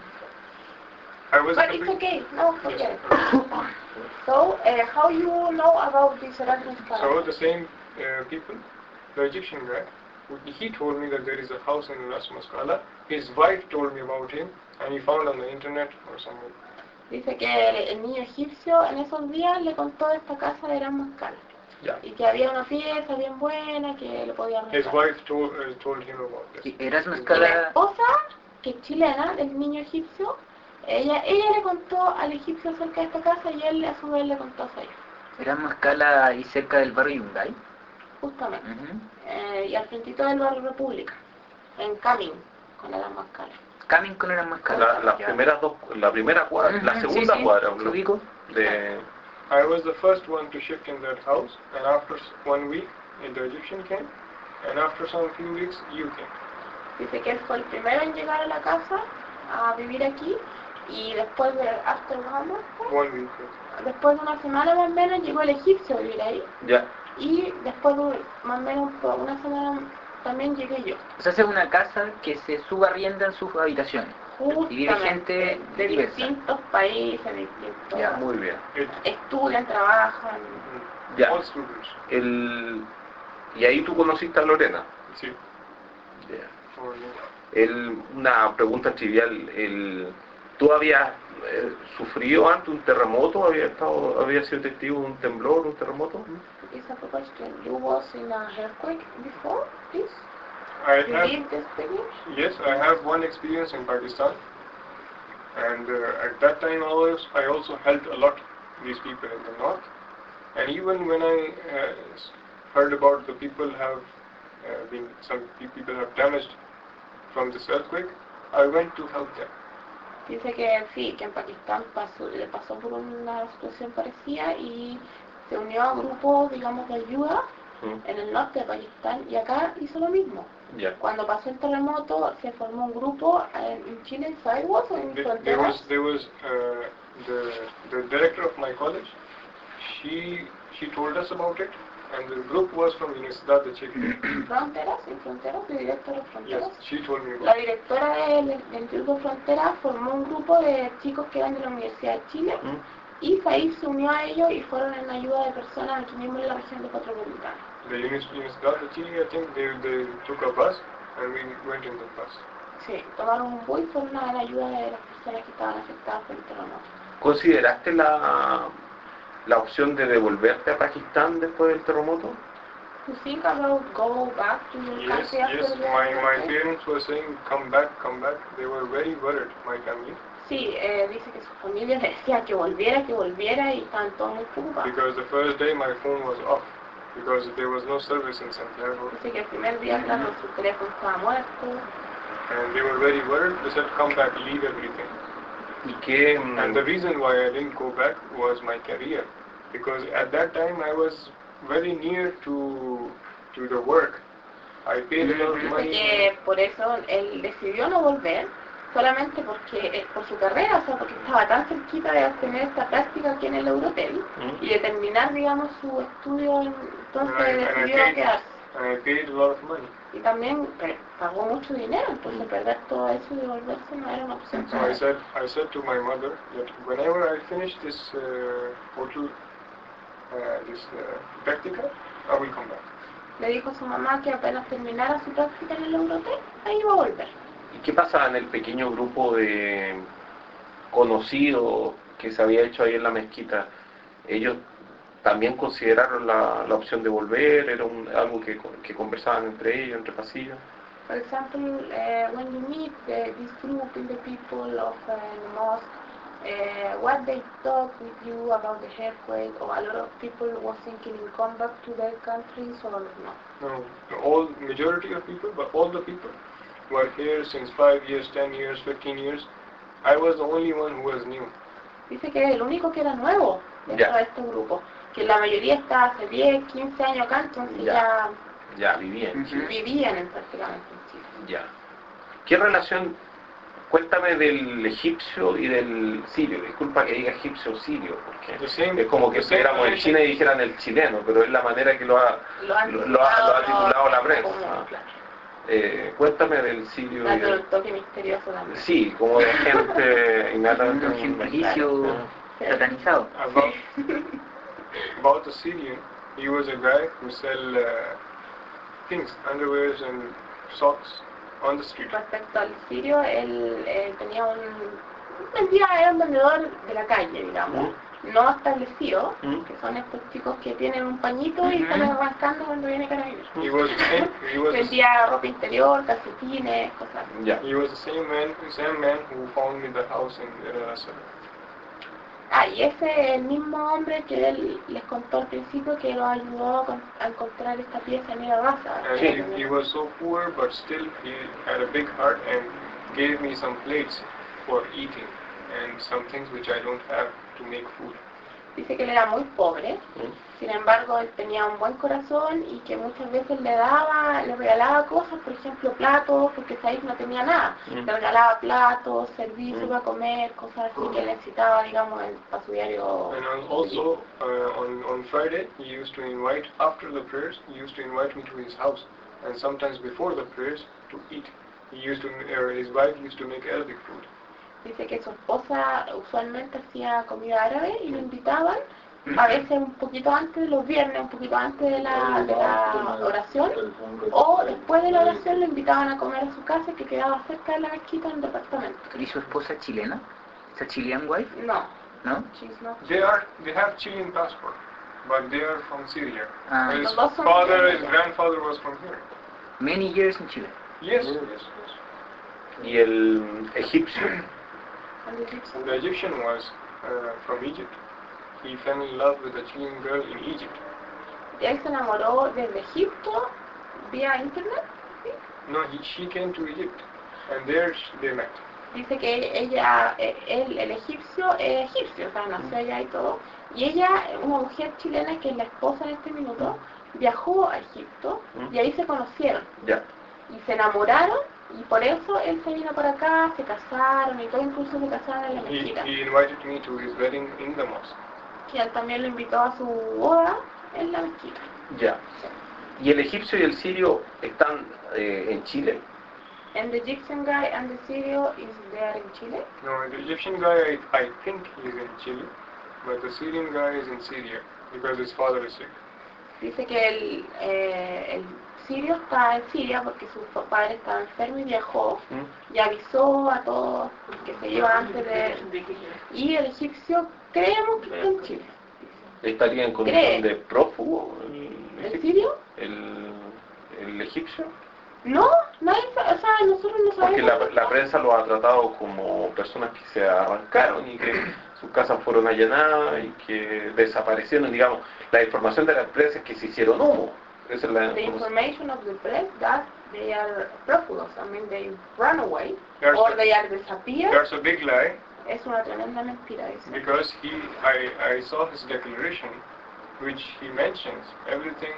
I was. But it's okay, no, forget it. So, uh, how you know about this Erasmus So Cala? the same uh, people, the Egyptian guy, he told me that there is a house in Erasmus Cala. His wife told me about him, and he found on the internet or somewhere. Dice que el, el niño egipcio en esos días le contó de esta casa de Erasmus Cala. Ya. Y que había una pieza bien buena que le podía His rentar. wife told uh, told him about this. Y Erasmus Y la Cala, esposa, que es chilena, del niño egipcio, ella ella le contó al egipcio acerca de esta casa y él a su vez le contó a su hija, Erasmus Cala ahí cerca del barrio Yungay. justamente. Ujú. Eh, y al frentito del barrio República, en Camin, con Erasmus Cala. Camin con Erasmus Cala. La, las Ya. primeras dos, la primera cuadra, la Ujú, segunda sí, sí, cuadra, se ¿no? ubico. de I was the first one to shift in that house, and after s- one week, uh, the Egyptian came, and after some few weeks, you came. Dice que él fue el primero en llegar a la casa, a vivir aquí, y después de, after one month, One week. yes. después de una semana más o menos, llegó el egipcio a vivir ahí, ya. y después de un- más o menos por una semana también llegué yo. O sea, es una casa que se subarrienda en sus habitaciones. Y vive Justamente, gente de diversa. distintos países, de distintos... Ya, Muy bien. It, estudian, trabajan. Ya. All students. El, y ahí tú conociste a Lorena. See. Ya. Or, El, una pregunta trivial. El, ¿Tú habías eh, sufrido antes un terremoto? ¿Habías estado, habías sido testigo de un temblor, un terremoto? Is a question. You was in a earthquake before this? I You have, lived this experience? yes, I have one experience in Pakistan, and uh, at that time I also, I also helped a lot these people in the north, and even when I uh, s- heard about the people have uh, been, some pe- people have damaged from this earthquake, I went to help them. Dice que sí, que en Pakistán pasó, le pasó por una situación parecida y se unió a grupos, digamos, de ayuda Mm, en el norte de Pakistán y acá hizo lo mismo. Ya. Cuando pasó el terremoto se formó un grupo en, en Chile, en Sidewalks o en There, there Fronteras. was there was uh, the the director of my college. She she told us about it, and the group was from Universidad de Chile. Fronteras, en Fronteras, el director de Yes, Fronteras. she told me La about it. directora del, del Instituto Fronteras formó un grupo de chicos que eran de la Universidad de Chile Mm, y Said se unió a ellos y fueron en ayuda de personas aquí mismo en la región de Metropolitana. The University of Chile, I think they, they took a bus and we went in the bus. Sí, tomaron un bus y fueron a dar ayuda de las personas que estaban afectadas por el terremoto. ¿Consideraste la, la opción de devolverte a Pakistán después del terremoto? You think about go back to your Yes, country after yes, the my, my earthquake? parents were saying, come back, come back. They were very worried, my family, Sí, eh, dice que su familia le decía que volviera, que volviera y estaban todos muy preocupados. because the first day my phone was off, because there was no service in Santiago, Dice que el primer día, claro, su teléfono estaba muerto. and they were very worried. They said, come back, leave everything. ¿Y qué, mm, And the reason why I didn't go back was my career, because at that time I was very near to to the work. I paid a lot of Dice money. que por eso él decidió no volver, solamente porque eh, por su carrera, o sea, porque estaba tan cerquita de obtener esta práctica aquí en el Eurotel mm, y de terminar, digamos, su estudio, en- entonces And I, and I decidió paid, quedarse. and I paid a lot of money. Y también eh, pagó mucho dinero, entonces perder todo eso y devolverse no era una opción. So I said, I said to my mother that whenever I finish this uh, hotel, uh, this uh, practica, I will come back. Le dijo a su mamá que apenas terminara su práctica en el Eurotel, ahí iba a volver. ¿y qué pasa en el pequeño grupo de conocidos que se había hecho ahí en la mezquita? ¿Ellos también consideraron la, la opción de volver? ¿Era un- algo que, que conversaban entre ellos, entre pasillos? For example, uh, when you meet uh, this group in the people of uh, the mosque, uh, what they talk with you about the earthquake, or a lot of people was thinking in come back to their countries or no? No, all majority of people, but all the people were here since five years, ten years, fifteen years. I was the only one who was new. Dice que es el único que era nuevo dentro Ya. de este grupo, que la mayoría está hace diez, quince años acá, entonces Ya. ya, Ya, vivía en Chile. vivían en, prácticamente en Chile. Ya. ¿Qué relación? Cuéntame del egipcio y del sirio. Disculpa que diga egipcio o sirio, porque The same, es como que the same estuviéramos en relation- China y dijeran el chileno, pero es la manera que lo ha, Lo han lo, lo ha, lo ha titulado la como- prensa. claro, Eh, cuéntame del sirio y dándole del... un toque misterioso también. Sí, como de gente inmediatamente... Un gentilicio satanizado. About, about the Syrian, he was a guy who sell uh, things, underwears and socks on the street. Respecto al sirio, él eh, tenía un... vendía, era un vendedor de la calle, digamos, no establecido, ¿Mm? que son estos chicos que tienen un pañito y Ujú. están arrancando cuando viene carabineros. He was the same. He was the, Vendía ropa interior, calcetines, cosas así. Ya. he was the same man, same man who found me the house in Deir el-Asad. Ah, y ese es el mismo hombre que él les contó al principio que lo ayudó a, con- a encontrar esta pieza en la raza. And he, he was so poor, but still he had a big heart and gave me some plates for eating and some things which I don't have to make food. Dice que él era muy pobre, ¿Mm? sin embargo él tenía un buen corazón y que muchas veces le daba, le regalaba cosas, por ejemplo platos, porque Said no tenía nada. Mm. Le regalaba platos, servicios Mm. para comer, cosas así que necesitaba, digamos, en- para su diario. And on- also uh, on on Friday he used to invite, after the prayers, he used to invite me to his house, and sometimes before the prayers to eat. He used to, uh, his wife used to make Arabic food. Dice que su esposa usualmente hacía comida árabe y lo invitaban, a veces un poquito antes de los viernes, un poquito antes de la, de la oración, o después de la oración lo invitaban a comer a su casa que quedaba cerca de la mezquita en un departamento. ¿Y su esposa es chilena? ¿Esa Chilean wife? No, ¿No? she's not. They are, they have Chilean passport, but they are from Syria. Ah. His Los dos son father, his chilenos. grandfather was from here. Many years in Chile. Yes, yes, yes. ¿Y el egipcio? And the Egyptian- The Egyptian was uh, from Egypt. He fell in love with a Chilean girl in Egypt. Él se enamoró desde Egipto vía internet. ¿sí? No, he, she came to Egypt, and there sh- they met. Dice que ella, eh, él, el egipcio, es egipcio, o sea, nació allá y todo. Y ella, una mujer chilena que es la esposa en este minuto, viajó a Egipto y ahí se conocieron. Ya. Y se enamoraron y por eso él se vino para acá, se casaron y todo, incluso se casaron en la He, mezquita. he invited me to his wedding in the mosque. Y él también lo invitó a su boda en la mezquita. Ya. ¿Y el egipcio y el sirio están eh, en Chile? And the Egyptian guy and the Syrio is there in Chile. No, the Egyptian guy, I, I think he's in Chile, but the Syrian guy is in Syria because his father is sick. Dice que el, eh, el sirio está en Siria porque su padre estaba enfermo y viajó ¿Mm? y avisó a todos que se iba antes de... Y el egipcio creemos que está en Chile. ¿Estaría en Cree. condición de prófugo el, ¿El egip- sirio? el, el egipcio? No, nadie, sa- o sea, nosotros no Porque sabemos. la, la prensa lo ha tratado como personas que se arrancaron y que sus casas fueron allanadas y que desaparecieron, digamos. La información de la prensa es que se hicieron humo. Esa es la The información. information of the press that they are prófugos, I mean they run away There's or a- they are disappeared. That's a big lie, Es una tremenda mentira eso. because he, I, I saw his declaration, which he mentions everything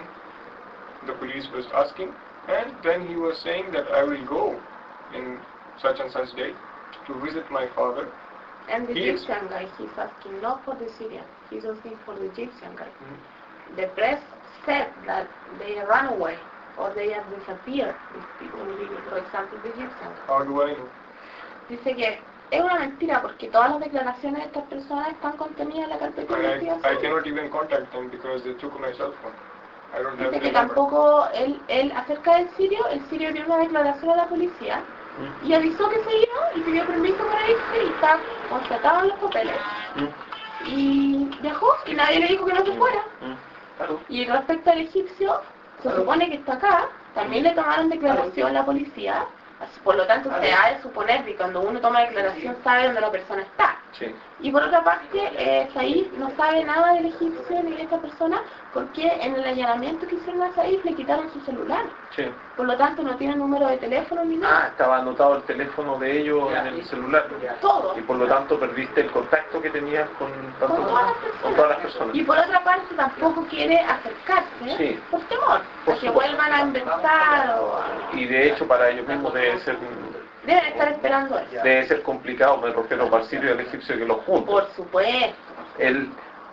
the police was asking, and then he was saying that I will go in such and such date to visit my father. And the He is- Egyptian guy, he's asking not for the Syrian, he's asking for the Egyptian guy. Mm. The press said that they run away or they have disappeared, these people, for example, the Egyptian guy. How do I know? Dice que es una mentira porque todas las declaraciones de estas personas están contenidas en la carpeta de And I, I investigación. cannot even contact them because they took my cell phone. I don't have Dice que their number. tampoco él, él acerca del sirio, el sirio dio una declaración a la policía ¿Mm? y avisó que se iba y pidió permiso para irse y está constatado en los papeles ¿Mm? y viajó y nadie le dijo que no se fuera. ¿Mm? Claro. Y respecto al egipcio, se supone que está acá, también le tomaron declaración la policía, así, por lo tanto se ha de suponer que cuando uno toma declaración sabe dónde la persona está. Sí. Y por otra parte, eh, Saif no sabe nada del egipcio ni de esta persona porque en el allanamiento que hicieron a Saif le quitaron su celular. Sí. Por lo tanto no tiene número de teléfono ni Ah, nada. estaba anotado el teléfono de ellos en el celular. Todo. Y por lo tanto perdiste el contacto que tenías con, tanto Con todas las personas. con todas las personas. Y por otra parte tampoco quiere acercarse Sí. por temor, Por a que supuesto. vuelvan a inventar o a... Y de hecho para ellos mismos debe ser Deben estar esperando eso. debe ser complicado, me refiero al sirio y al egipcio que los juntan. Por supuesto. El,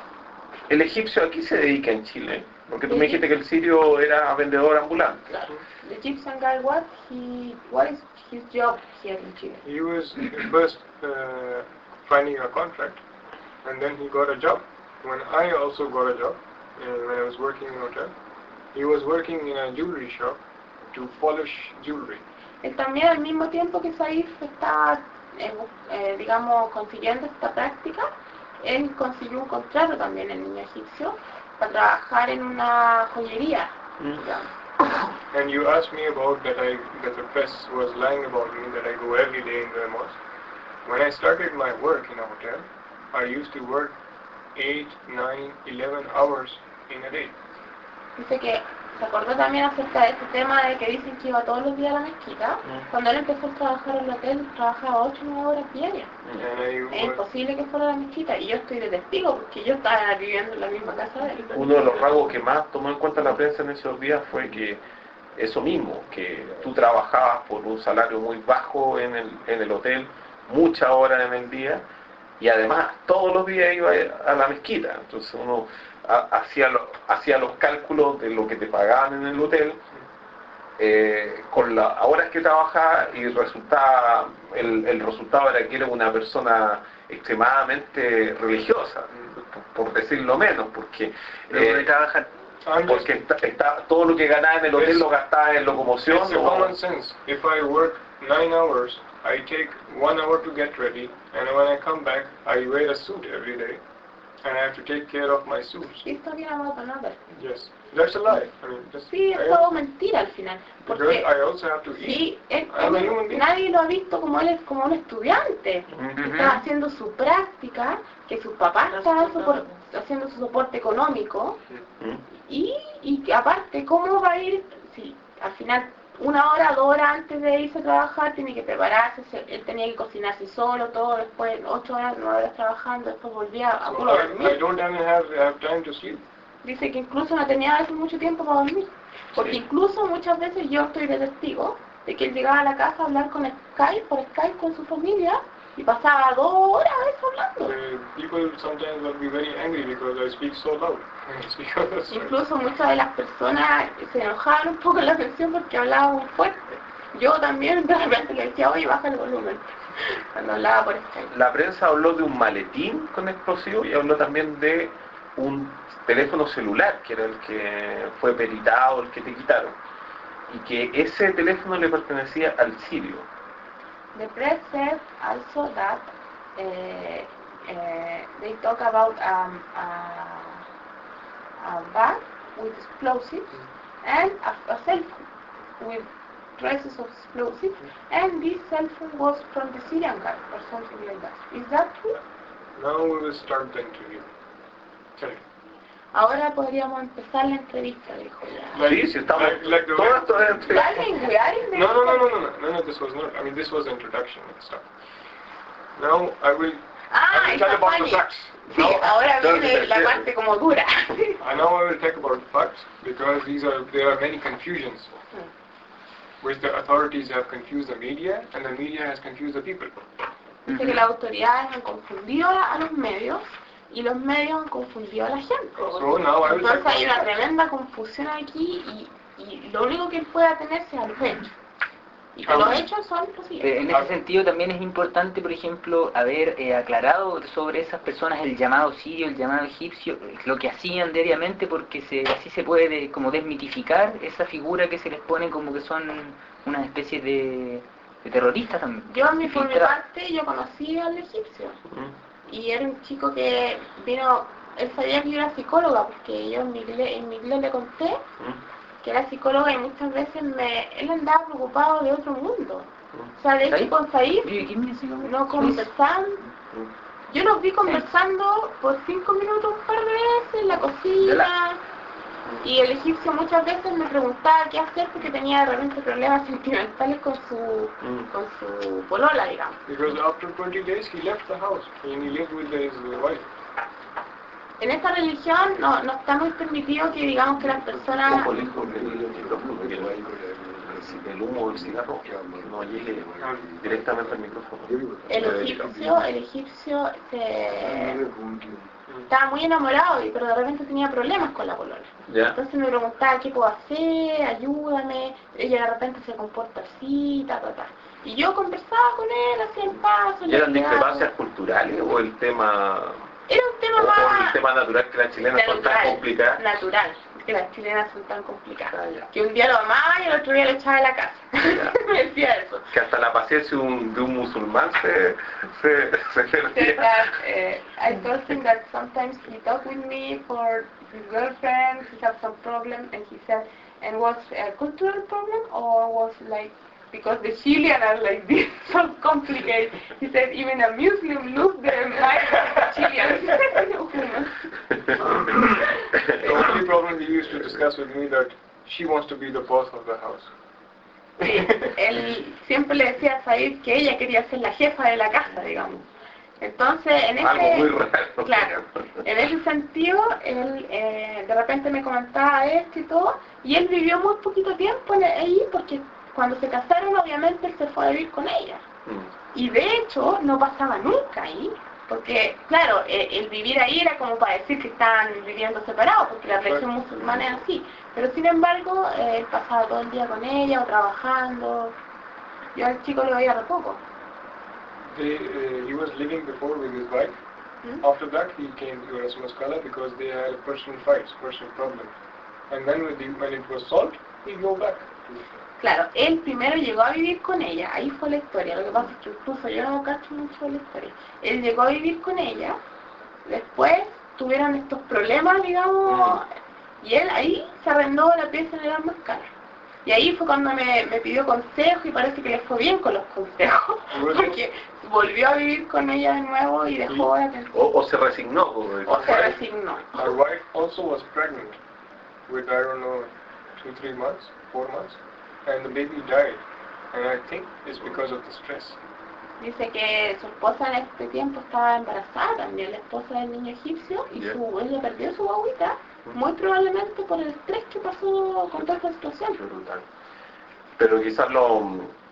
el egipcio aquí se dedica en Chile, porque tú Sí. me dijiste que el sirio era vendedor ambulante. Claro. The Egyptian guy, what he, what is his job here in Chile? He was first uh, finding a contract, and then he got a job. When I also got a job, uh, when I was working in a hotel, he was working in a jewelry shop to polish jewelry. Él también al mismo tiempo que Saif está, eh, eh, digamos, consiguiendo esta práctica, él consiguió un contrato también en el niño egipcio para trabajar en una joyería, Mm. digamos. And you asked me about that I that the press was lying about me, that I go every day in the mosque. When I started my work in a hotel, I used to work eight, nine, eleven hours in a day. Dice que se acordó también acerca de este tema de que dicen que iba todos los días a la mezquita. Mm. Cuando él empezó a trabajar en el hotel, trabajaba ocho o nueve horas diarias. And I Es was, imposible que fuera a la mezquita y yo estoy de testigo porque yo estaba viviendo en la misma casa de él. Uno de los rasgos que más tomó en cuenta la prensa en esos días fue que eso mismo, que tú trabajabas por un salario muy bajo en el, en el hotel, muchas horas en el día, y además todos los días iba a la mezquita. Entonces uno ha- hacía, lo- hacía los cálculos de lo que te pagaban en el hotel, eh, con las horas que trabajaba, y resultaba, el, el resultado era que era una persona extremadamente religiosa, por, por decirlo menos, porque Pero eh, trabaja I'm just, porque está, está- todo lo que ganaba en el hotel lo gastaba en locomoción. it's a o- common sense. If I work nine hours, I take one hour to get ready, and when I come back, I wear a suit every day, and I have to take care of my suits. He's talking about another. Yes, that's a lie. I mean, just, Sí, es I, todo also, mentira al final. because Porque I also have to eat. sí, él- I'm a él- human being. nadie lo ha visto como él es como un estudiante. Ujú. Está haciendo su práctica, que sus papás están sopor- haciendo su soporte económico. ¿Mm? Y, y que aparte, ¿cómo va a ir? Si al final, una hora, dos horas antes de irse a trabajar, tiene que prepararse, se- él tenía que cocinarse solo, todo, después ocho horas, nueve horas trabajando, después volvía a So puro I, I dormir. don't even have, have time to sleep. Dice que incluso no tenía a veces mucho tiempo para dormir. Porque Sí. incluso muchas veces yo estoy de testigo de que él llegaba a la casa a hablar con Skype, por Skype con su familia, y pasaba dos horas a veces hablando. Uh, people sometimes will be very angry because I speak so loud. It's because that's right. Incluso muchas de las personas se enojaban un poco en la atención porque hablaba muy fuerte. Yo también de repente le decía, oye, baja el volumen, cuando hablaba por Skype. La prensa habló de un maletín con explosivos y habló también de un teléfono celular, que era el que fue peritado, el que te quitaron, y que ese teléfono le pertenecía al sirio. The press said also that uh, uh, they talk about um, a, a bag with explosives and a, a cell phone with traces of explosives, and this cell phone was from the Syrian guard or something like that. Is that true? Now we will start the interview. Tell me. Ahora podríamos empezar la entrevista, dijo ya. Sí, sí, estamos Like- like the way- todas estas entrevistas. Darling, we are in the... No, no, no, no, no, no, no, no, this was not, I mean, this was the introduction and stuff. Now I will, Ah, I will tell está about the funny. facts. Sí, Now, ahora no, viene no, la no. parte como dura. and now I will talk about the facts because these are, there are many confusions which the authorities have confused the media and the media has confused the people. Dice que las autoridades han confundido a, a los medios y los medios han confundido a la gente. So now I will talk Entonces hay una about tremenda confusión aquí y, y lo único que él puede atenerse es a los hechos. Y que Ah, los bueno. hechos son los Eh, siguientes. En ese sentido también es importante, por ejemplo, haber eh, aclarado sobre esas personas el llamado sirio, el llamado egipcio, lo que hacían diariamente, porque se, así se puede de- como desmitificar esa figura que se les pone como que son una especie de, de terroristas también. Yo, en mi, por mi Filtra- parte, yo conocí al egipcio. Mm. Y era un chico que vino, él sabía que yo era psicóloga, porque yo en mi inglés, en mi inglés le conté Mm. que era psicóloga y muchas veces me, él andaba preocupado de otro mundo. O sea, de hecho ¿Said? con Said Oye, ¿quién me sigue? no conversaban. Yo los vi conversando por cinco minutos un par de veces en la cocina. Y el egipcio muchas veces me preguntaba qué hacer porque tenía de repente problemas sentimentales con su, Mm. con su polola, digamos. because after twenty days he left the house and he lived with his wife. En esta religión no, no está muy permitido que digamos que las personas... Ojo, lejos del micrófono, que el, el humo del cigarro no llegue directamente al micrófono. El egipcio, el egipcio se... estaba muy enamorado, y- pero de repente tenía problemas con la polola. ¿Ya? Entonces me preguntaba qué puedo hacer, ayúdame, ella de repente se comporta así, ta, ta, ta. Y yo conversaba con él, hacía el paso, ¿Y le eran explicaba. discrepancias culturales o el tema, Era un tema o, o el más tema natural que las chilenas son tan natural, complicadas? natural, que las chilenas son tan complicadas. Ah, ya. Que un día lo amaba y el otro día lo echaba de la casa. Ya. Me decía eso. Que hasta la paciencia de un, de un musulmán se, se, se Said perdía. that uh, I told him that sometimes he talked with me for his girlfriend, he had some problem, and he said, and was a cultural problem or was like because the Chilean are like this, so complicated. He said even a Muslim lose their mind at the Chileans. The only problem he used to discuss with me that she wants to be the boss of the house. Sí, él siempre le decía a Said que ella quería ser la jefa de la casa, digamos. Entonces, en ese, Algo muy raro. claro, en ese sentido, él eh, de repente me comentaba esto y todo, y él vivió muy poquito tiempo en- ahí porque cuando se casaron, obviamente, él se fue a vivir con ella. Mm. Y de hecho, no pasaba nunca ahí, porque, claro, eh, el vivir ahí era como para decir que estaban viviendo separados, porque la religión musulmana es así. Pero sin embargo, eh, él pasaba todo el día con ella o trabajando. Yo al chico lo veía re poco. They, uh, he was living before with his wife. ¿Mm? After that, he came to Erasmus Kala because they had personal fights, personal problems. And then when, the, when it was solved, he go back. Claro, él primero llegó a vivir con ella, ahí fue la historia. Lo que pasa es que incluso yo no cacho mucho de la historia. Él llegó a vivir con ella, después tuvieron estos problemas, digamos, y él ahí se arrendó la pieza en el más cara. Y ahí fue cuando me, me pidió consejo y parece que le fue bien con los consejos, porque volvió a vivir con ella de nuevo y dejó de atención. O, o se resignó. como O se resignó. Our wife also was pregnant with, I don't know, two, three months, four months. And the baby died. And I think it's because of the stress. Dice que su esposa en este tiempo estaba embarazada también, la esposa del niño egipcio, y Yeah. su, ella perdió su guaguita, muy probablemente por el estrés que pasó con toda esta situación. Brutal. Pero quizás lo...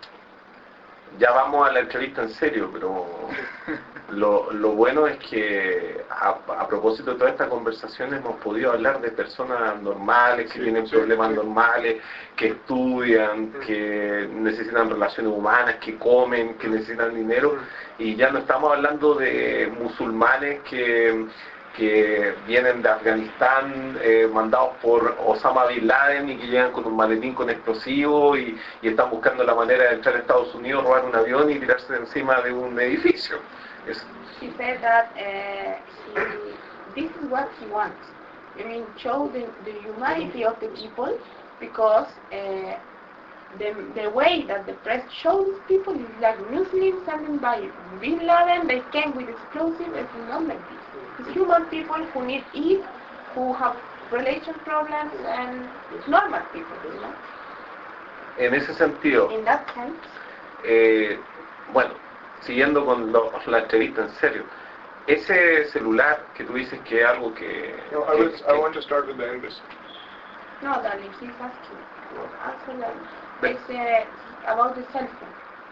Ya vamos a la entrevista en serio, pero lo, lo bueno es que a, a propósito de toda esta conversación hemos podido hablar de personas normales, que Sí, tienen sí, problemas sí. normales, que estudian, que necesitan relaciones humanas, que comen, que necesitan dinero, y ya no estamos hablando de musulmanes que, que vienen de Afganistán eh, mandados por Osama Bin Laden y que llegan con un maletín con explosivos y, y están buscando la manera de entrar a Estados Unidos, robar un avión y tirarse de encima de un edificio. Es, He said that uh, he, this is what he wants. I mean, show the, the humanity of the people, because uh, the, the way that the press shows people is like Muslims sending by Bin Laden, they came with explosives, it's not like this. It's human people who need eat, who have relation problems, and it's normal people, you know? en ese sentido, In that sense, eh, bueno, siguiendo con lo- la entrevista en serio, ese celular que tú dices que es algo que... No, I, que- was, I que- want to start with the embassy. no, darling, he's asking. Answer that. It's uh, about the cell phone.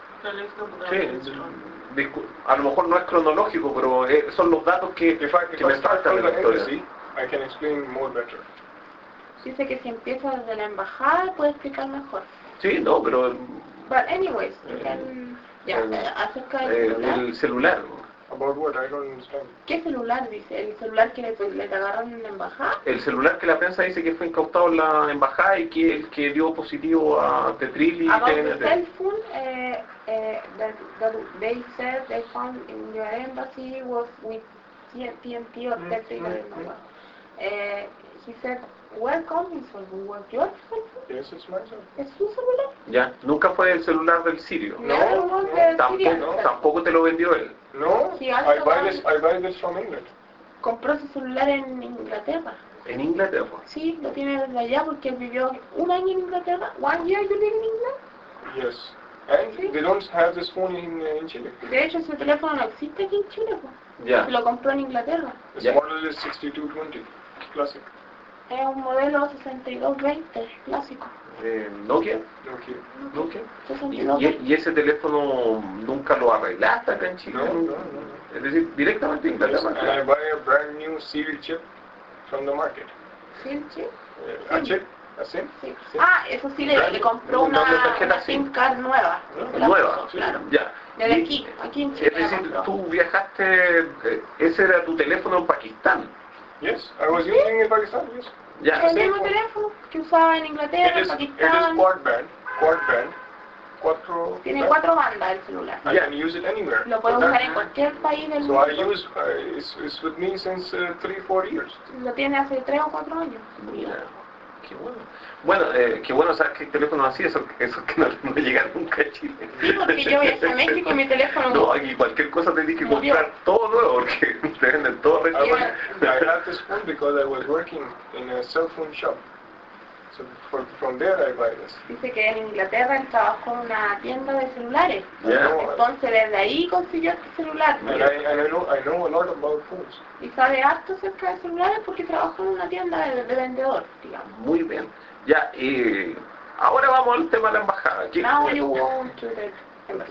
Sí, discu- a lo mejor no es cronológico, pero eh, son los datos que, If I, if que I me start faltan from de the la historia. embassy, I can explain more better. Dice que si empieza desde la embajada puede explicar mejor. Sí, no, pero But anyways, you Eh, can... Ya, el- eh, acerca del eh, celular. el celular. About what? I don't understand. ¿Qué celular dice? ¿El celular que le, pues, le agarraron en la embajada? El celular que la prensa dice que fue incautado en la embajada y que el que dio positivo a Tetril y About T the N T. cell phone, uh, uh, that, that they said they found in your embassy was with T N T or Mm, Tetra, I mm, don't know mm. what. Uh, he said, welcome, his cell phone. Was your cell phone? Yes, it's myself. ¿Es su celular? Ya, nunca fue el celular del sirio. No, Never was no, the Tampoco, Syrian no, cell phone. tampoco te lo vendió él. No, He I also buy bought- this. I buy this from England. Compró su celular en Inglaterra. En Inglaterra. Sí, lo tiene desde allá porque él vivió un año en Inglaterra. One year you live in England. Yes, and Sí. they don't have this phone in uh, in Chile. De hecho, ese teléfono no existe aquí en Chile, pues. Ya. Lo compró en Inglaterra. This Yeah. model is sixty-two twenty, classic. Es un modelo sesenta y dos veinte, clásico. Eh, Nokia. Nokia. Nokia. sesenta Y, y dos y- y ese teléfono nunca lo arreglaste acá en Chile. No, no, no, no. Es decir, directamente en Yes, Inglaterra. and I buy a brand new serial chip from the market. ¿Sí, sí? Uh, a chip, a SIM. Sí. Sí. Ah, eso sí, le, le compró Una una, tarjeta una SIM. SIM card nueva. Se la Nueva, puso, claro. ya. Desde Y- aquí, aquí en Chile Es decir, la compró. tú viajaste, eh, ese era tu teléfono en Pakistán. Yes, I was using it in Pakistan. Yes. Ya. El mismo teléfono que usaba en It Inglaterra, is, en it is Pakistán. quad band, quad band, cuatro. Tiene band. cuatro bandas el celular. I Yeah. can use it anywhere. Lo puede So usar that- en cualquier país del So mundo. I use, uh, it's, it's with me since uh, three, four years. Lo tiene hace tres o cuatro años. Mira, qué bueno. Bueno, eh, qué bueno saber que hay teléfonos así, esos, esos que no, no llegan nunca a Chile. Sí, porque yo viajé a México y mi teléfono No, aquí cualquier cosa tenés que murió. comprar todo nuevo porque te venden todo I, resto. was, I had this phone because I was working in a cell phone shop. So for, from there I buy this. Dice que en Inglaterra él trabajó en una tienda de celulares. Ya. Entonces desde ahí consiguió este celular. And I, and I know I know a lot about phones. Y sabe harto acerca de celulares porque trabajó en una tienda de, de vendedor, digamos. Muy bien. Ya, y ahora vamos al tema de la embajada. ¿Qué- Now you go to the embassy.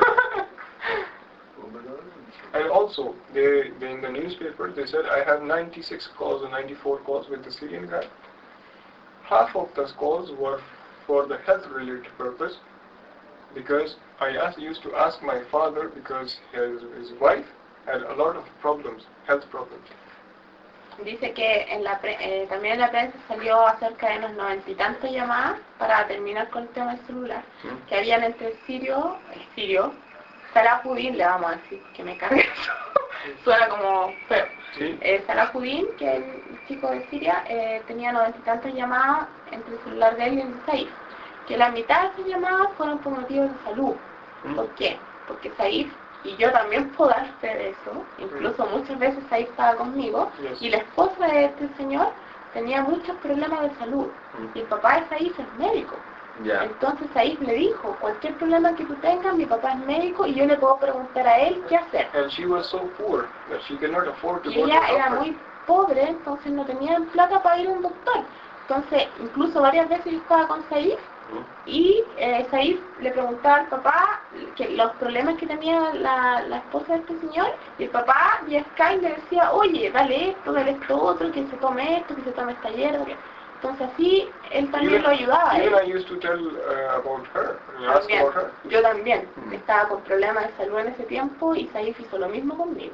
And also, they, they in the newspaper they said I have ninety-six calls or ninety-four calls with the Syrian guy. Half of those calls were for the health-related purpose, because I asked, used to ask my father because his his wife had a lot of problems, health problems. Dice que en la pre- eh, también en la prensa salió acerca de unos noventa y tantas llamadas para terminar con el tema del celular, ¿Mm? que habían entre el sirio, el sirio, Salahudin, le vamos a decir, que me cargue eso, suena como feo. Sí. Eh, Salahudin, que es el chico de Siria, eh, tenía noventa y tantas llamadas entre el celular de él y el de Saif, que la mitad de esas llamadas fueron por motivos de salud. ¿Mm? ¿Por qué? Porque Saif, y yo también puedo dar fe de eso, incluso muchas veces Saif estaba conmigo, Yes. y la esposa de este señor tenía muchos problemas de salud, ¿Mm? y el papá de Saif es médico. Ya. Entonces Saif le dijo, cualquier problema que tú tengas, mi papá es médico y yo le puedo preguntar a él qué hacer. And she was so poor that she cannot afford to Y go to ella the era doctor. muy pobre, entonces no tenían plata para ir a un doctor. Entonces, incluso varias veces yo estaba con Saif ¿Mm? y eh, Saif le preguntaba al papá que los problemas que tenía la, la esposa de este señor, y el papá vía Skype le decía, oye, dale esto, dale esto otro, que se tome esto, que se tome esta hierba. que- Entonces así él también Even- lo ayudaba. Even él. I used to tell uh, about her, and ask También, about her. yo también Mm. estaba con problemas de salud en ese tiempo y Saif hizo lo mismo conmigo.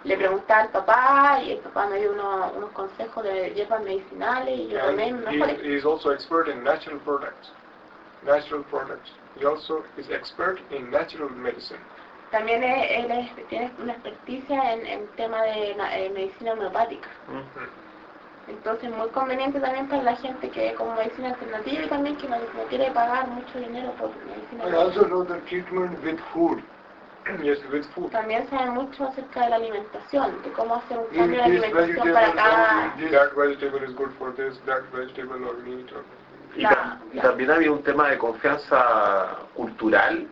le preguntaba al papá y el papá me dio unos, unos consejos de hierbas medicinales y yo también And mejor. he, he is also expert in natural products. Natural products. He also is expert in natural medicine. También es- él es- tiene una experticia en, en tema de na- eh, medicina homeopática. Entonces muy conveniente también para la gente que como medicina alternativa y también que no, no quiere pagar mucho dinero por medicina I homeopática. also know the treatment with food. Yes, with food. También sabe mucho acerca de la alimentación, de cómo hacer un Eat cambio de this alimentación vegetable, para cada... don't eat that vegetable is good for this, that vegetable or meat or... Y, La- ta- y la- también había un tema de confianza cultural,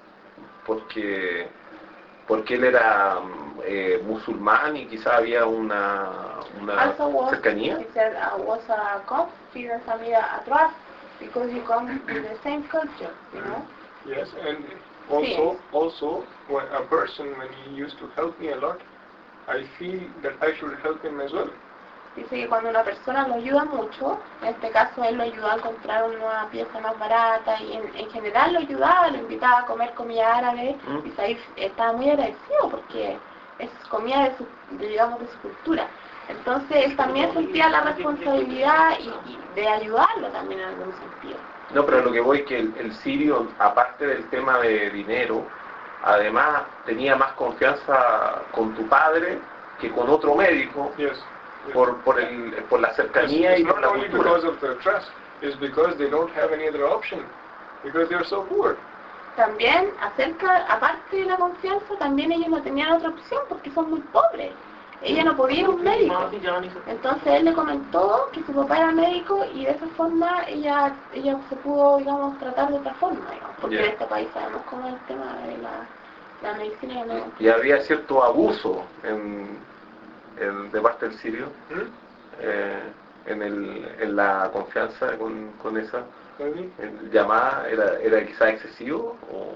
porque porque él era mm, eh, musulmán y quizá había una, una Also was, cercanía. he said, uh, was a confidence, a mí, a trust, because you come with the same culture, you know? Yes, and also, also, when a person, when he used to help me a lot, I feel that I should help him as well. Dice que cuando una persona lo ayuda mucho, en este caso él lo ayudó a encontrar una pieza más barata y en, en general lo ayudaba, lo invitaba a comer comida árabe Mm. y Saif estaba muy agradecido porque es comida de su, de, digamos, de su cultura. Entonces él también sentía la responsabilidad y, y de ayudarlo también en algún sentido. No, pero lo que voy es que el, el sirio, aparte del tema de dinero, además tenía más confianza con tu padre que con otro médico Yes. yes. por por el por la It's, cercanía y it's por not la only cultura. because of the trust, it's because they don't have any other option, because they are so poor. También acerca, aparte de la confianza, también ellos no tenían otra opción porque son muy pobres. Ella no podía ir a un médico. Entonces él le comentó que su papá era médico y de esa forma ella ella se pudo, digamos, tratar de otra forma, digamos, porque Yeah. en este país sabemos cómo es el tema de la, la medicina y la Y había cierto abuso en, en- de parte del sirio Hmm? eh, en, el, en la confianza con, con esa Maybe? en llamada, era, era quizá excesivo o...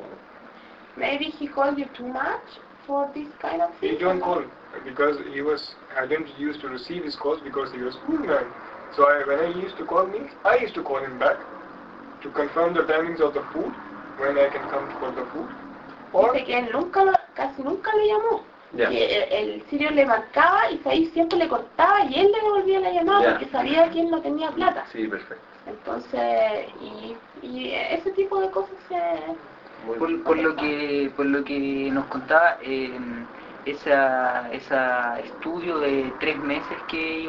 Maybe he called you too much for this kind of He thing. don't call because he was. I didn't used to receive his calls because he was poor man. So I, when I used to call me, I used to call him back to confirm the timings of the food when I can come for the food. Or Dice que él nunca lo, casi nunca lo llamó. Ya. Y el, el sirio le marcaba y Saif siempre le cortaba y él le devolvía la llamada Ya. porque sabía que él no tenía plata. Sí, perfecto. Entonces, y, y ese tipo de cosas se... Muy Por, bien. por lo que por lo que nos contaba, eh, esa esa estudio de tres meses que